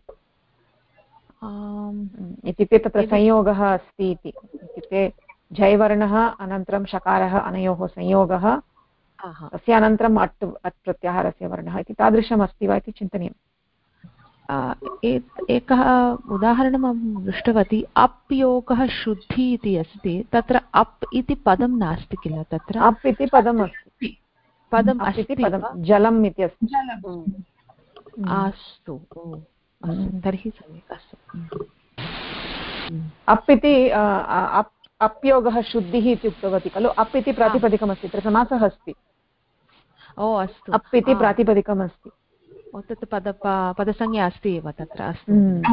इत्युक्ते तत्र संयोगः अस्ति इत्युक्ते झैवर्णः अनन्तरं शकारः, अनयोः संयोगः, तस्य अनन्तरम् अट् प्रत्याहारस्य वर्णः इति तादृशम् अस्ति वा इति चिन्तनीयम्। एकः उदाहरणम् अहं दृष्टवती अप् योगः शुद्धि इति अस्ति तत्र अप् इति पदं नास्ति किल तत्र अप् इति पदम् अस्ति पदम् अस्ति जलम् इति अस्ति अस्तु तर्हि सम्यक् अस्तु अप् इति अप्योगः शुद्धिः इति उक्तवती खलु अप् इति प्रातिपदिकमस्ति तत्र समासः अस्ति ओ अस्तु अप् इति प्रातिपदिकमस्ति तत् पदसंज्ञा अस्ति एव तत्र अस्तु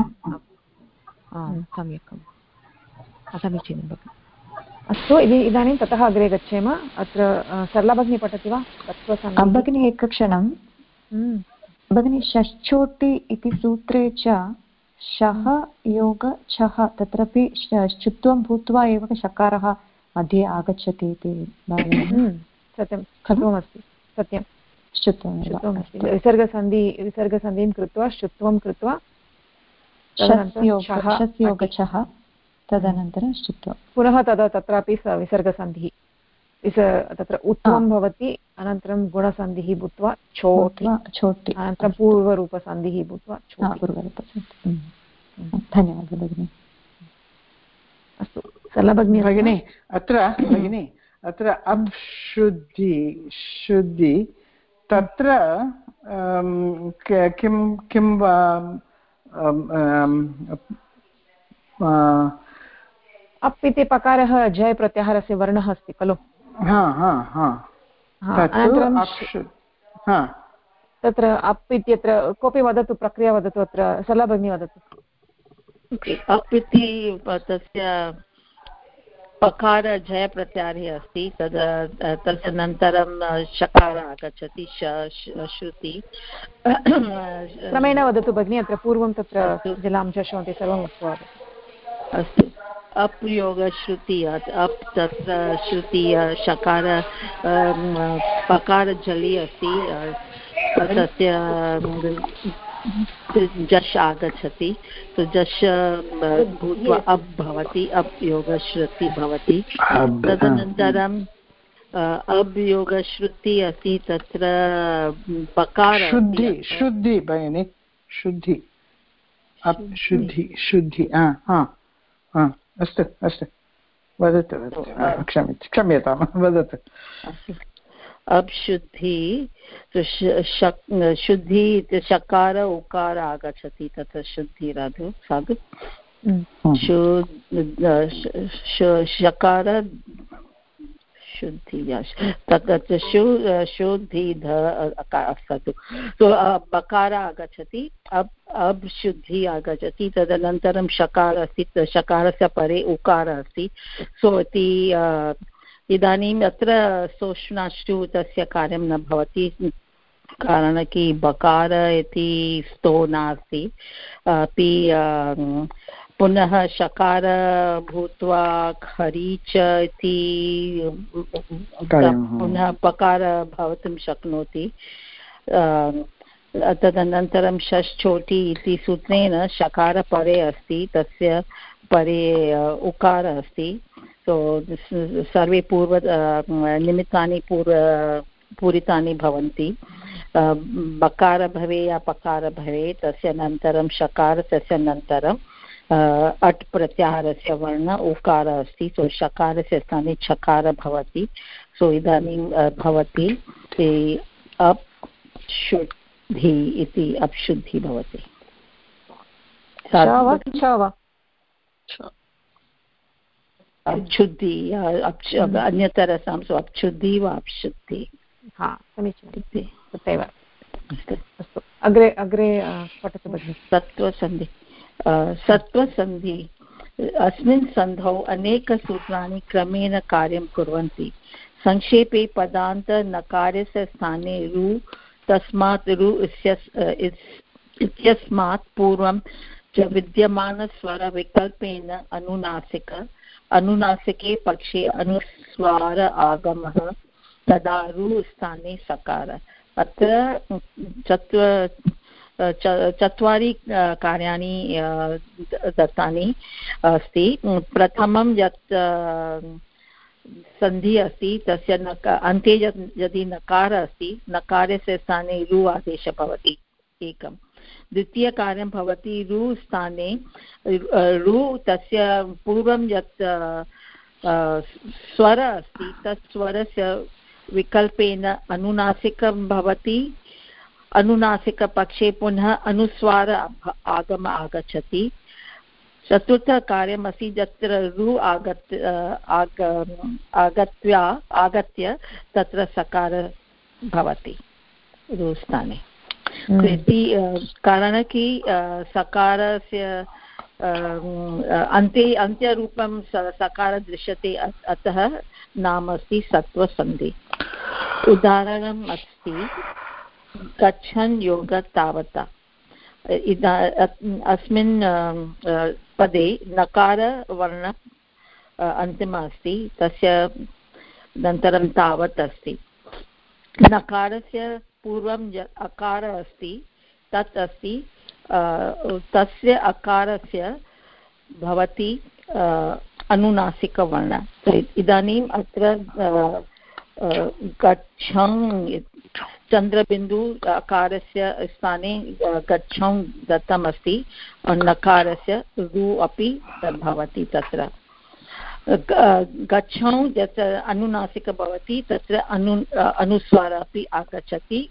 सम्यक् समीचीनं भगिनि अस्तु इदानीं ततः अग्रे गच्छेम अत्र सरला भगिनी पठति वा भगिनी एकक्षणं भगिनी षष्ठ्योटि इति सूत्रे च शः योग छः तत्रापि शुत्वं भूत्वा एव शकारः मध्ये आगच्छति इति सत्यं शुत्वमस्ति सत्यं शुत्वमस्ति विसर्गसन्धिं कृत्वा शुत्वं कृत्वा योगछः तदनन्तरं शुत्वं पुनः तत्रापि विसर्गसन्धिः तत्र उत्वं भवति अनन्तरं गुणसन्धिः भूत्वा छोटि अनन्तरं पूर्वरूपसन्धिः भूत्वा धन्यवादः भगिनि अस्तु सरला भगिनी अत्र शुद्धि तत्र किं अप् इति पकारः जय प्रत्याहारस्य वर्णः अस्ति खलु तत्र अप् इत्यत्र कोऽपि वदतु प्रक्रिया वदतु अत्र सरला भगिनी वदतु अप् इति तस्य पकार जय प्रत्याहारे अस्ति तदनन्तरं शकार आगच्छति श्रुति क्रमेण वदतु भगिनी अत्र पूर्वं तत्र जलां शशोन्ति सर्वम् उक्त्वा अस्तु अप् योगश्रुति अप् तत्र श्रुति शकार पकार जलि अस्ति तस्य जश् आगच्छति तो जश् भूत्वा अप् भवति अप् योगश्रुति भवति तदनन्तरं अब् योगश्रुति अस्ति तत्र पकार शुद्धि भगिनि शुद्धि अप् शुद्धि अस्तु वदतु क्षम्यतां वदतु अब् शुद्धि शुद्धि इति शकार उकार आगच्छति तत्र शुद्धिराधु साधु शकार शुद्धि तत्र शुद्धि अस्तु तो बकार आगच्छति अब् शुद्धि आगच्छति तदनन्तरं शकार अस्ति शकारस्य परे उकार अस्ति सो इति इदानीम् अत्र सोष्णाष्टु तस्य कार्यं न भवति कारणं कि बकार इति स्तो नास्ति अपि पुनः शकार भूत्वा खरीच इति पुनः पकार भवितुं शक्नोति तदनन्तरं षष्ठ्योटि इति सूत्रेण शकार परे अस्ति तस्य परे उकार अस्ति सो सर्वे निमित्तानि पूरितानि भवन्ति बकार भवे या पकार भवे तस्य अनन्तरं शकार तस्य अनन्तरं अट् प्रत्याहारस्य वर्ण उकार अस्ति सो शकारस्य स्थाने छकार भवति सो इदानीं भवति अप् शुद्धि इति अप्शुद्धि भवति अप्शुद्धि अन्यतरसां सो अप्शुद्धि वा अप्शुद्धि समीचीनं तथैव अस्तु अग्रे पठतु भगिनि सत्त्वसन्धि सत्त्वसन्धि अस्मिन् सन्धौ अनेकसूत्राणि क्रमेण कार्यं कुर्वन्ति संक्षेपे पदान्त नकारस्य स्थाने रु तस्मात् रु इत्यस्मात् पूर्वं च विद्यमानस्वरविकल्पेन अनुनासिके पक्षे अनुस्वार आगमः तदा रु स्थाने सकार अत्र चत्वारि कार्याणि दत्तानि अस्ति प्रथमं यत् सन्धि अस्ति तस्य अन्ते यदि नकार अस्ति नकारस्य स्थाने रु आदेशः भवति एकं द्वितीयकार्यं भवति रु स्थाने रु तस्य पूर्वं यत् स्वर अस्ति तत् स्वरस्य विकल्पेन अनुनासिकं भवति अनुनासिकपक्षे पुनः अनुस्वार आगम आगच्छति चतुर्थकार्यमस्ति यत्र रु आगत्य तत्र सकार भवति रु स्थाने इति कारण कि सकारस्य अन्त्यरूपं सकार दृश्यते अतः नाम अस्ति सत्त्वसन्धि उदाहरणम् अस्ति गच्छन् योग तावता अस्मिन् पदे नकारवर्ण अन्तिम अस्ति तस्य अनन्तरं तावत् अस्ति नकारस्य पूर्वं यत् अकार अस्ति तत् अस्ति तस्य अकारस्य भवति अनुनासिकवर्ण इदानीम् अत्र गच्छन् चन्द्रबिन्दु अकारस्य स्थाने गच्छन् दत्तमस्ति नकारस्य रु अपि भवति तत्र गच्छन् यत् अनुनासिक भवति तत्र अनुस्वार अपि आगच्छति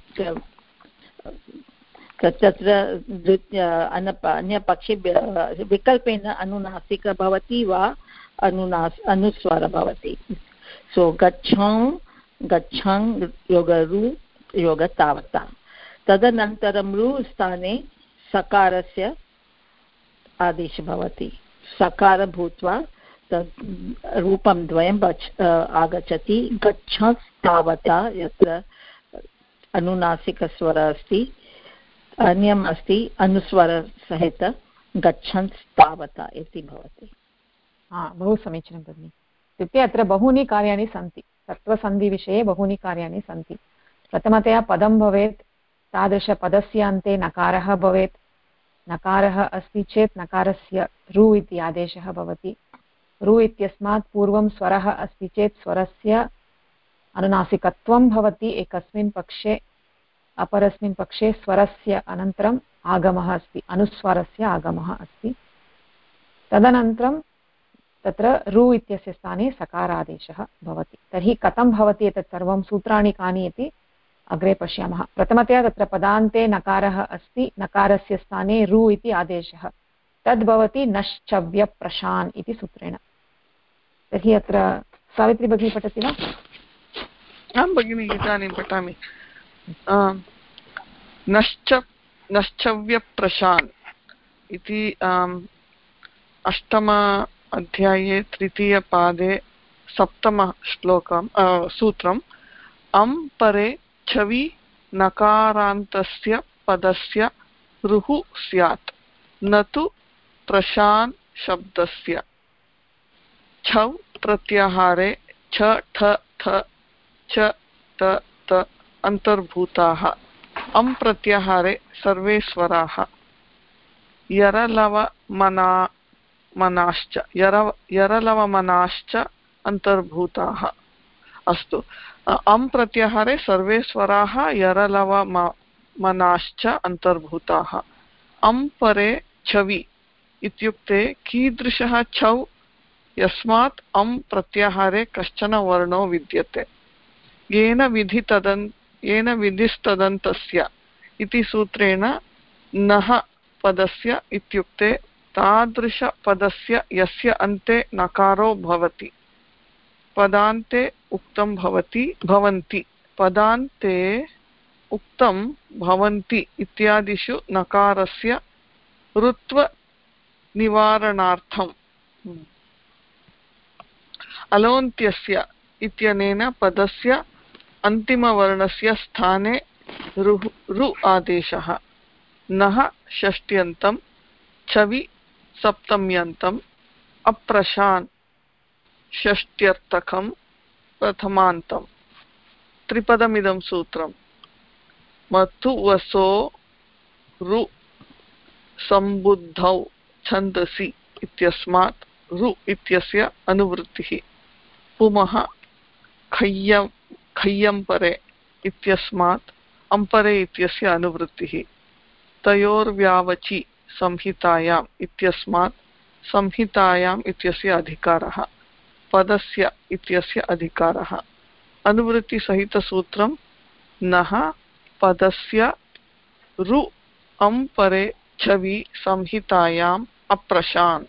तत्र अन्यपक्षे विकल्पेन अनुनासिक भवति वा अनुस्वार भवति सो गच्छन् योगरु योग तावता तदनन्तरं रु स्थाने सकारस्य आदेशः भवति सकार भूत्वा तत् रूपं द्वयं आगच्छति गच्छन् तावता यत्र अनुनासिकस्वर अस्ति अन्यम् अस्ति अनुस्वरसहित गच्छन् तावता इति भवति बहु समीचीनं भगिनि इत्युक्ते अत्र बहूनि कार्याणि सन्ति सत्त्वसन्धिविषये बहूनि कार्याणि सन्ति प्रथमतया पदं भवेत् तादृशपदस्य अन्ते नकारः भवेत् नकारः अस्ति चेत् नकारस्य रु इति आदेशः भवति रु इत्यस्मात् पूर्वं स्वरः अस्ति चेत् स्वरस्य अनुनासिकत्वं भवति एकस्मिन् पक्षे अपरस्मिन् पक्षे स्वरस्य अनन्तरम् आगमः अस्ति अनुस्वारस्य आगमः अस्ति तदनन्तरं तत्र रु इत्यस्य स्थाने सकारादेशः भवति तर्हि कथं भवति एतत् सर्वं सूत्राणि कानि इति अग्रे पश्यामः प्रथमतया तत्र पदान्ते नकारः अस्ति नकारस्य स्थाने रु इति आदेशः तद् भवति नश्चव्यप्रशान् इति सूत्रेण तर्हि अत्र सावित्री भगिनी पठति वा आं भगिनि इदानीं पठामि नश्चव्यप्रशान् इति अष्टम अध्याये तृतीयपादे सप्तमः श्लोकं सूत्रम् अं परे छवि नकारान्तस्य पदस्य रुः स्यात् न तु प्रशान् शब्दस्य छौ प्रत्याहारे छ ठ थ च त त अन्तर्भूताः अं प्रत्याहारे सर्वे स्वराः यरलवमनाश्च अन्तर्भूताः अस्तु अं प्रत्याहारे सर्वे स्वराः यरलवमनाश्च अन्तर्भूताः अं परे छवि इत्युक्ते कीदृशः छौ यस्मात् अं प्रत्याहारे कश्चन वर्णो विद्यते येन विधिस्तदन्तस्य इति सूत्रेण नः पदस्य इत्युक्ते तादृशपदस्य यस्य अन्ते नकारो भवति पदान्ते उक्तं भवन्ति पदान्ते उक्तं भवन्ति इत्यादिषु नकारस्य ऋत्व निवारणार्थम् अलोन्त्यस्य इत्यनेन पदस्य अन्तिमवर्णस्य स्थाने रु आदेशः नः षष्ट्यन्तं छवि सप्तम्यन्तम् अप्रशान् षष्ट्यर्थकं प्रथमान्तं त्रिपदमिदं सूत्रं मतु वसो रु सम्बुद्धौ छन्दसि इत्यस्मात् रु इत्यस्य अनुवृत्तिः पुमः खय्यं परे इत्यस्मात् अम्परे इत्यस्य अनुवृत्तिः तयोर्व्यावचि संहितायाम् इत्यस्मात् संहितायाम् इत्यस्य अधिकारः पदस्य इत्यस्य अधिकारः अनुवृत्तिसहितसूत्रं नः पदस्य रु अं परे छवि संहितायाम् अप्रशान्।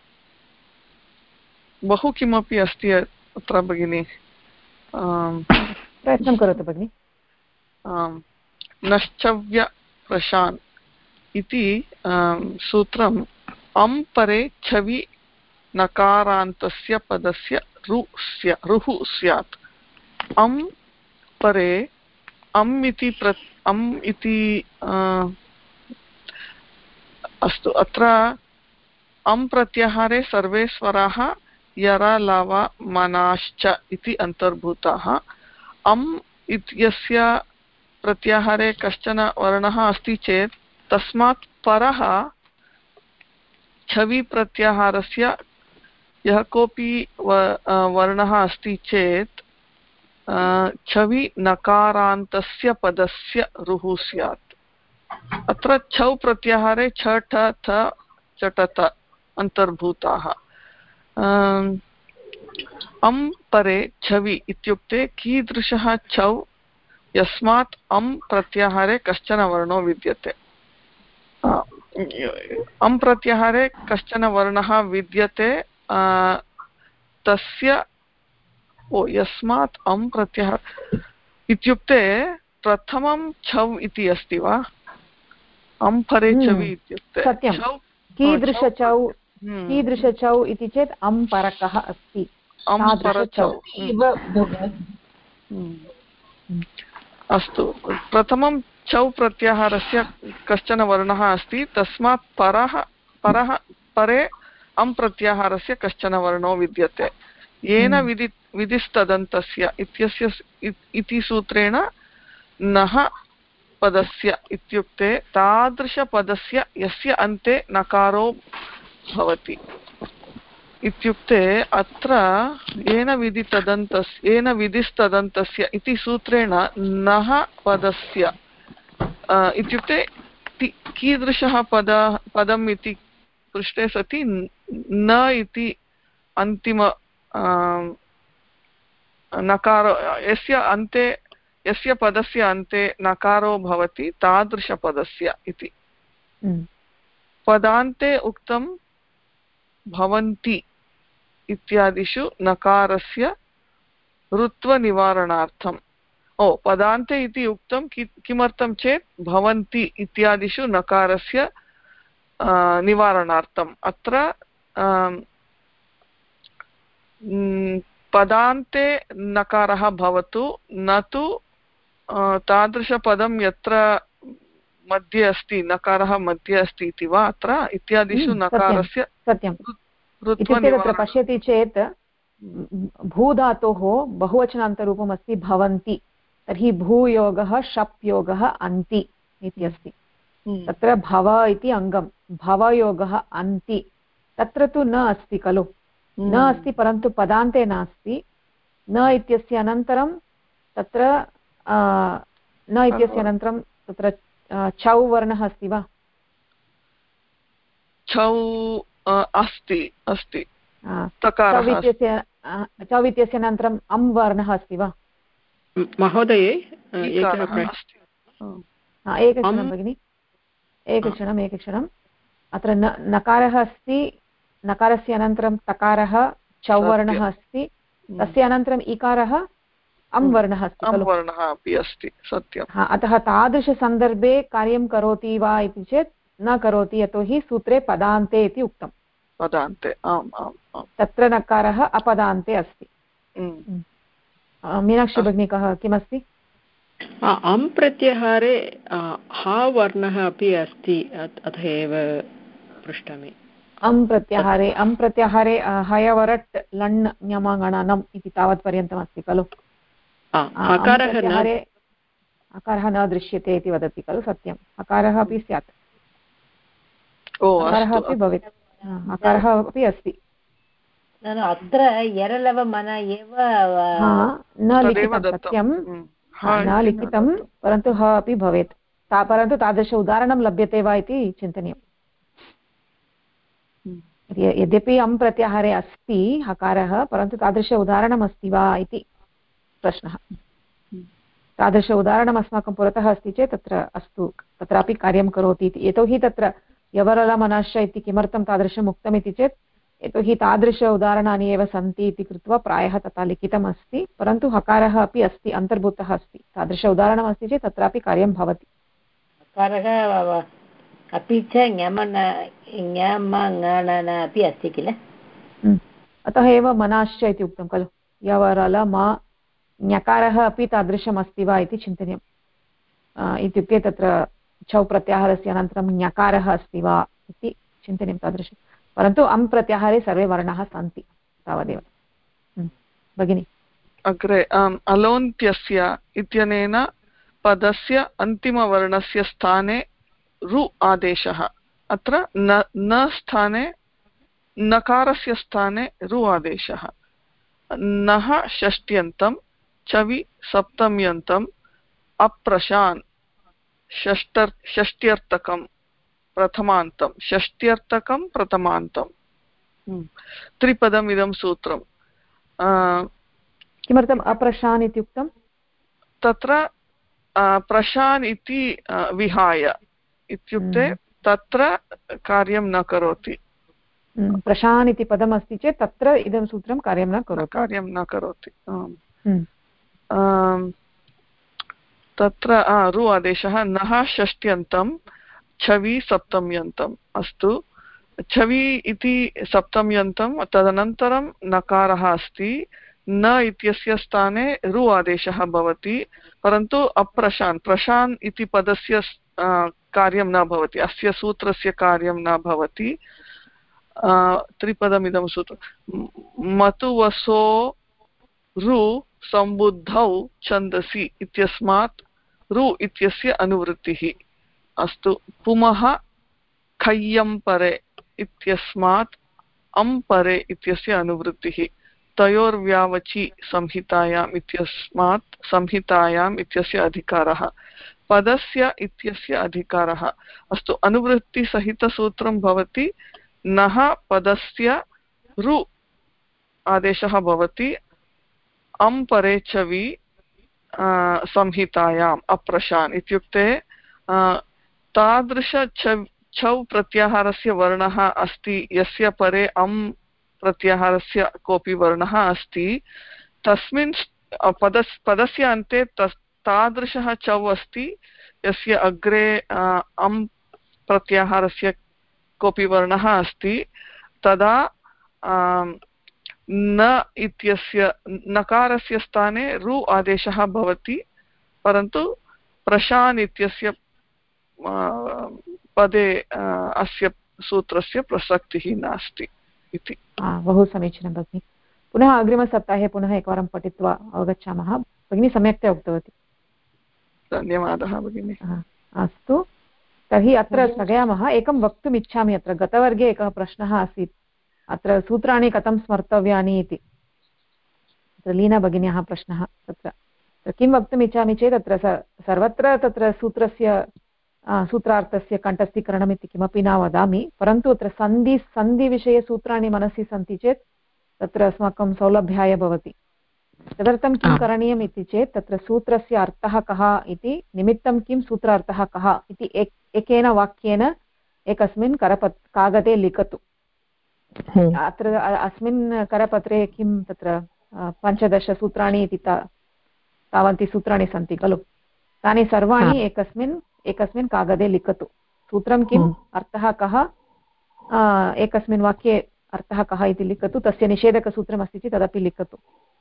बहु किमपि अस्ति अत्र भगिनि, प्रयत्नं करोतु भगिनि। नश्चव्यप्रशान् इति सूत्रम् अं परे छवि नकारान्तस्य पदस्य रुः स्यात्। अं परे अम् इति अस्तु, अत्र अं प्रत्याहारे सर्वे स्वराः यरा लव मनाश्च इति अन्तर्भूताः। अम् इत्यस्य प्रत्याहारे कश्चन वर्णः अस्ति चेत् तस्मात् परः छवि प्रत्याहारस्य यः कोऽपि वर्णः अस्ति चेत् छवि नकारान्तस्य पदस्य रुः स्यात्। अत्र छौ प्रत्याहारे छ ठ थ चटत अन्तर्भूताः। अं परे छवि इत्युक्ते कीदृशः छौ यस्मात् अं प्रत्याहारे कश्चन वर्णो विद्यते। अं प्रत्याहारे कश्चन वर्णः विद्यते तस्य यस्मात् अं प्रत्याहार इत्युक्ते प्रथमं छौ इति अस्ति वा? अं परे छवि इत्युक्ते सत्यं। कीदृशचौ इति चेत् अं परकः अस्ति। अस्तु, प्रथमं छौ प्रत्याहारस्य कश्चन वर्णः अस्ति, तस्मात् परे अं प्रत्याहारस्य कश्चन वर्णो विद्यते। येन विधिस्तदन्तस्य इति सूत्रेण नः पदस्य इत्युक्ते तादृशपदस्य यस्य अन्ते नकारो भवति इत्युक्ते अत्र येन विधिस्तदन्तस्य इति सूत्रेण नः पदस्य इत्युक्ते कीदृशः पदम् इति पृष्टे सति न इति अन्तिम नकारो यस्य पदस्य अन्ते नकारो भवति तादृशपदस्य इति। पदान्ते उक्तं भवन्ति इत्यादिषु नकारस्य ऋत्वनिवारणार्थम्। पदान्ते इति उक्तं किमर्थं चेत् भवन्ति इत्यादिषु नकारस्य निवारणार्थम्। अत्र पदान्ते नकारः भवतु, न तु तादृशपदं यत्र मध्ये अस्ति नकारः मध्ये अस्ति इति वा अत्र इत्यादिषु नकारस्य सत्यम्। इत्युक्ते तत्र पश्यति चेत् भूधातोः बहुवचनान्तरूपम् अस्ति भवन्ति, तर्हि भूयोगः शप् योगः अन्ति इत्यस्ति। तत्र भव इति अङ्गं, भवयोगः अन्ति, तत्र तु न अस्ति खलु, न अस्ति, परन्तु पदान्ते नास्ति। न इत्यस्य अनन्तरं तत्र न इत्यस्य अनन्तरं तत्र छौ वर्णः अस्ति वा? छौ अस्ति अस्ति। छौ इत्यस्य अनन्तरम् अं वर्णः अस्ति वा? महोदये एकक्षणं भगिनि, एकक्षणम्। अत्र नकारः अस्ति, नकारस्य अनन्तरं तकारः छौ वर्णः अस्ति, तस्य अनन्तरम् इकारः अं वर्णः अस्ति खलु? वर्णः अपि अस्ति, सत्यम्। अतः तादृशसन्दर्भे कार्यं करोति वा इति चेत् न करोति, यतोहि सूत्रे पदान्ते इति उक्तं। पदान्ते, आम् आम् आम्। तत्र नकारः अपदान्ते अस्ति। मीनाक्षी भगिनी किमस्ति? अं प्रत्याहारे हा वर्णः अपि अस्ति, अतः एव पृष्टमि। अं प्रत्याहारे हयवरट् लण् ञमगणनम् इति तावत्पर्यन्तम् अस्ति खलु? अकारः न दृश्यते इति वदति खलु? सत्यम्, अकारः अपि स्यात्, अकारः अपि भवेत्, अकारः अपि अस्ति। अत्र यरलवमन एव न लिखितं, सत्यं न लिखितं, परन्तु ह अपि भवेत्। परन्तु तादृश उदाहरणं लभ्यते वा इति चिन्तनीयम्। यद्यपि अम् प्रत्याहारे अस्ति हकारः, परन्तु तादृश उदाहरणम् अस्ति वा इति प्रश्नः। तादृश उदाहरणम् अस्माकं पुरतः अस्ति चेत् तत्र अस्तु, तत्रापि कार्यं करोति इति। यतोहि तत्र यवरलमनश्च इति किमर्थं तादृशम् उक्तम् इति चेत् यतोहि तादृश उदाहरणानि एव सन्ति इति कृत्वा प्रायः तथा लिखितम् अस्ति, परन्तु हकारः अपि अस्ति, अन्तर्भूतः अस्ति। तादृश उदाहरणम् अस्ति चेत् तत्रापि कार्यं भवति। हकारः अपि च अपि अस्ति किल, अतः एव मनाश्च इति उक्तं खलु। यवरल म ञकारः अपि तादृशम् अस्ति वा इति चिन्तनीयम्। इत्युक्ते तत्र छौ प्रत्याहारस्य अनन्तरं ञकारः अस्ति वा इति चिन्तनीयं तादृशं। परन्तु अम् प्रत्याहारे सर्वे वर्णाः सन्ति, तावदेव। भगिनि अग्रे अलोन्त्यस्य इत्यनेन पदस्य अन्तिमवर्णस्य स्थाने रु आदेशः। अत्र न स्थाने नकारस्य स्थाने रु आदेशः। नः षष्ट्यन्तं, चवि सप्तम्यन्तम्, अप्रशान् षष्ट्यर्थकं प्रथमान्तं, षष्ट्यर्थकं प्रथमान्तं। त्रिपदम् इदं सूत्रं। किमर्थम् अप्रशान् इत्युक्तं? तत्र प्रशान् इति विहाय इत्युक्ते तत्र कार्यं न करोति। प्रशान् इति पदम् अस्ति चेत् तत्र इदं सूत्रं कार्यं न करोति। तत्र रु आदेशः। नः षष्ट्यन्तं, छवि सप्तम्यन्तम्। अस्तु, छवि इति सप्तम्यन्तं, तदनन्तरं नकारः अस्ति, न इत्यस्य स्थाने रु आदेशः भवति, परन्तु अप्रशान् प्रशान् इति पदस्य कार्यं न भवति, अस्य सूत्रस्य कार्यं न भवति। त्रिपदमिदं सूत्रं। मतुवसो रु सम्बुद्धौ छन्दसि इत्यस्मात् रु इत्यस्य अनुवृत्तिः। अस्तु, पुमः खय्यम्परे इत्यस्मात् अम्परे इत्यस्य अनुवृत्तिः। तयोर्व्यावचि संहितायाम् इत्यस्मात् संहितायाम् इत्यस्य अधिकारः। पदस्य इत्यस्य अधिकारः। अस्तु, अनुवृत्तिसहितसूत्रं भवति। नः पदस्य रु आदेशः भवति, अम् परे चवि संहितायाम् अप्रशान् इत्युक्ते तादृश छौ प्रत्याहारस्य वर्णः अस्ति यस्य परे अम् प्रत्याहारस्य कोऽपि वर्णः अस्ति, तस्मिन् पदस्य अन्ते तादृशः चौ अस्ति यस्य अग्रे अम् प्रत्याहारस्य कोऽपि वर्णः अस्ति, तदा न इत्यस्य नकारस्य स्थाने रु आदेशः भवति, परन्तु प्रशान् इत्यस्य पदे अस्य सूत्रस्य प्रसक्तिः नास्ति इति। बहु समीचीनं भगिनि। पुनः अग्रिमसप्ताहे पुनः एकवारं पठित्वा अवगच्छामः। भगिनी सम्यक्तया उक्तवती। धन्यवादः भगिनि। अस्तु, तर्हि अत्र स्थगयामः। एकं वक्तुम् इच्छामि। अत्र गतवर्गे एकः प्रश्नः आसीत्, अत्र सूत्राणि कथं स्मर्तव्यानि इति। तत्र लीना भगिन्याः प्रश्नः। तत्र किं वक्तुम् इच्छामि चेत् अत्र सर्वत्र तत्र सूत्रार्थस्य कण्ठस्थीकरणम् इति किमपि न वदामि, परन्तु अत्र सन्धिविषये सूत्राणि मनसि सन्ति चेत् तत्र अस्माकं सौलभ्याय भवति। तदर्थं किं करणीयम् इति चेत् तत्र सूत्रस्य अर्थः कः इति, निमित्तं किं, सूत्रार्थः कः इति एकेन वाक्येन एकस्मिन् कागदे लिखतु। अत्र अस्मिन् करपत्रे किं तत्र 15 सूत्राणि इति तावन्ति सूत्राणि सन्ति खलु, तानि सर्वाणि एकस्मिन् कागदे लिखतु। सूत्रं किम्, अर्थः कः, एकस्मिन् वाक्ये अर्थः कः इति लिखतु। तस्य निषेधकसूत्रमस्ति चेत् तदपि लिखतु।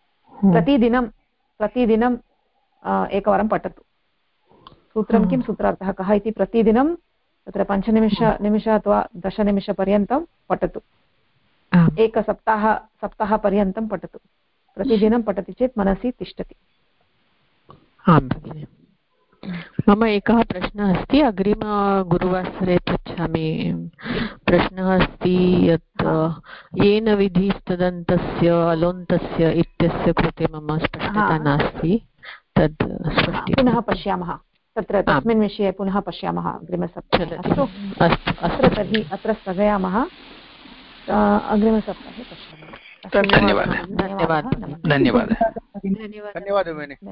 प्रतिदिनं एकवारं पठतु। सूत्रं किं, सूत्रार्थः कः इति प्रतिदिनं तत्र 5 निमिष अथवा 10 निमिषपर्यन्तं पठतु। सप्ताहपर्यन्तं पठतु। प्रतिदिनं पठति चेत् मनसि तिष्ठति। आं भगिनि। मम एकः प्रश्नः अस्ति, अग्रिमगुरुवासरे पृच्छामि। प्रश्नः अस्ति यत् येन विधिस्तदन्तस्य अलोन्तस्य इत्यस्य कृते मम स्पष्टता नास्ति, तद् स्पष्टीकरणं पुनः पश्यामः। तत्र तस्मिन् विषये पुनः पश्यामः अग्रिमसप्ताहे। अस्तु अत्र तर्हि अत्र स्थगयामः, अग्रिमसप्ताहे पश्यामः। धन्यवादः।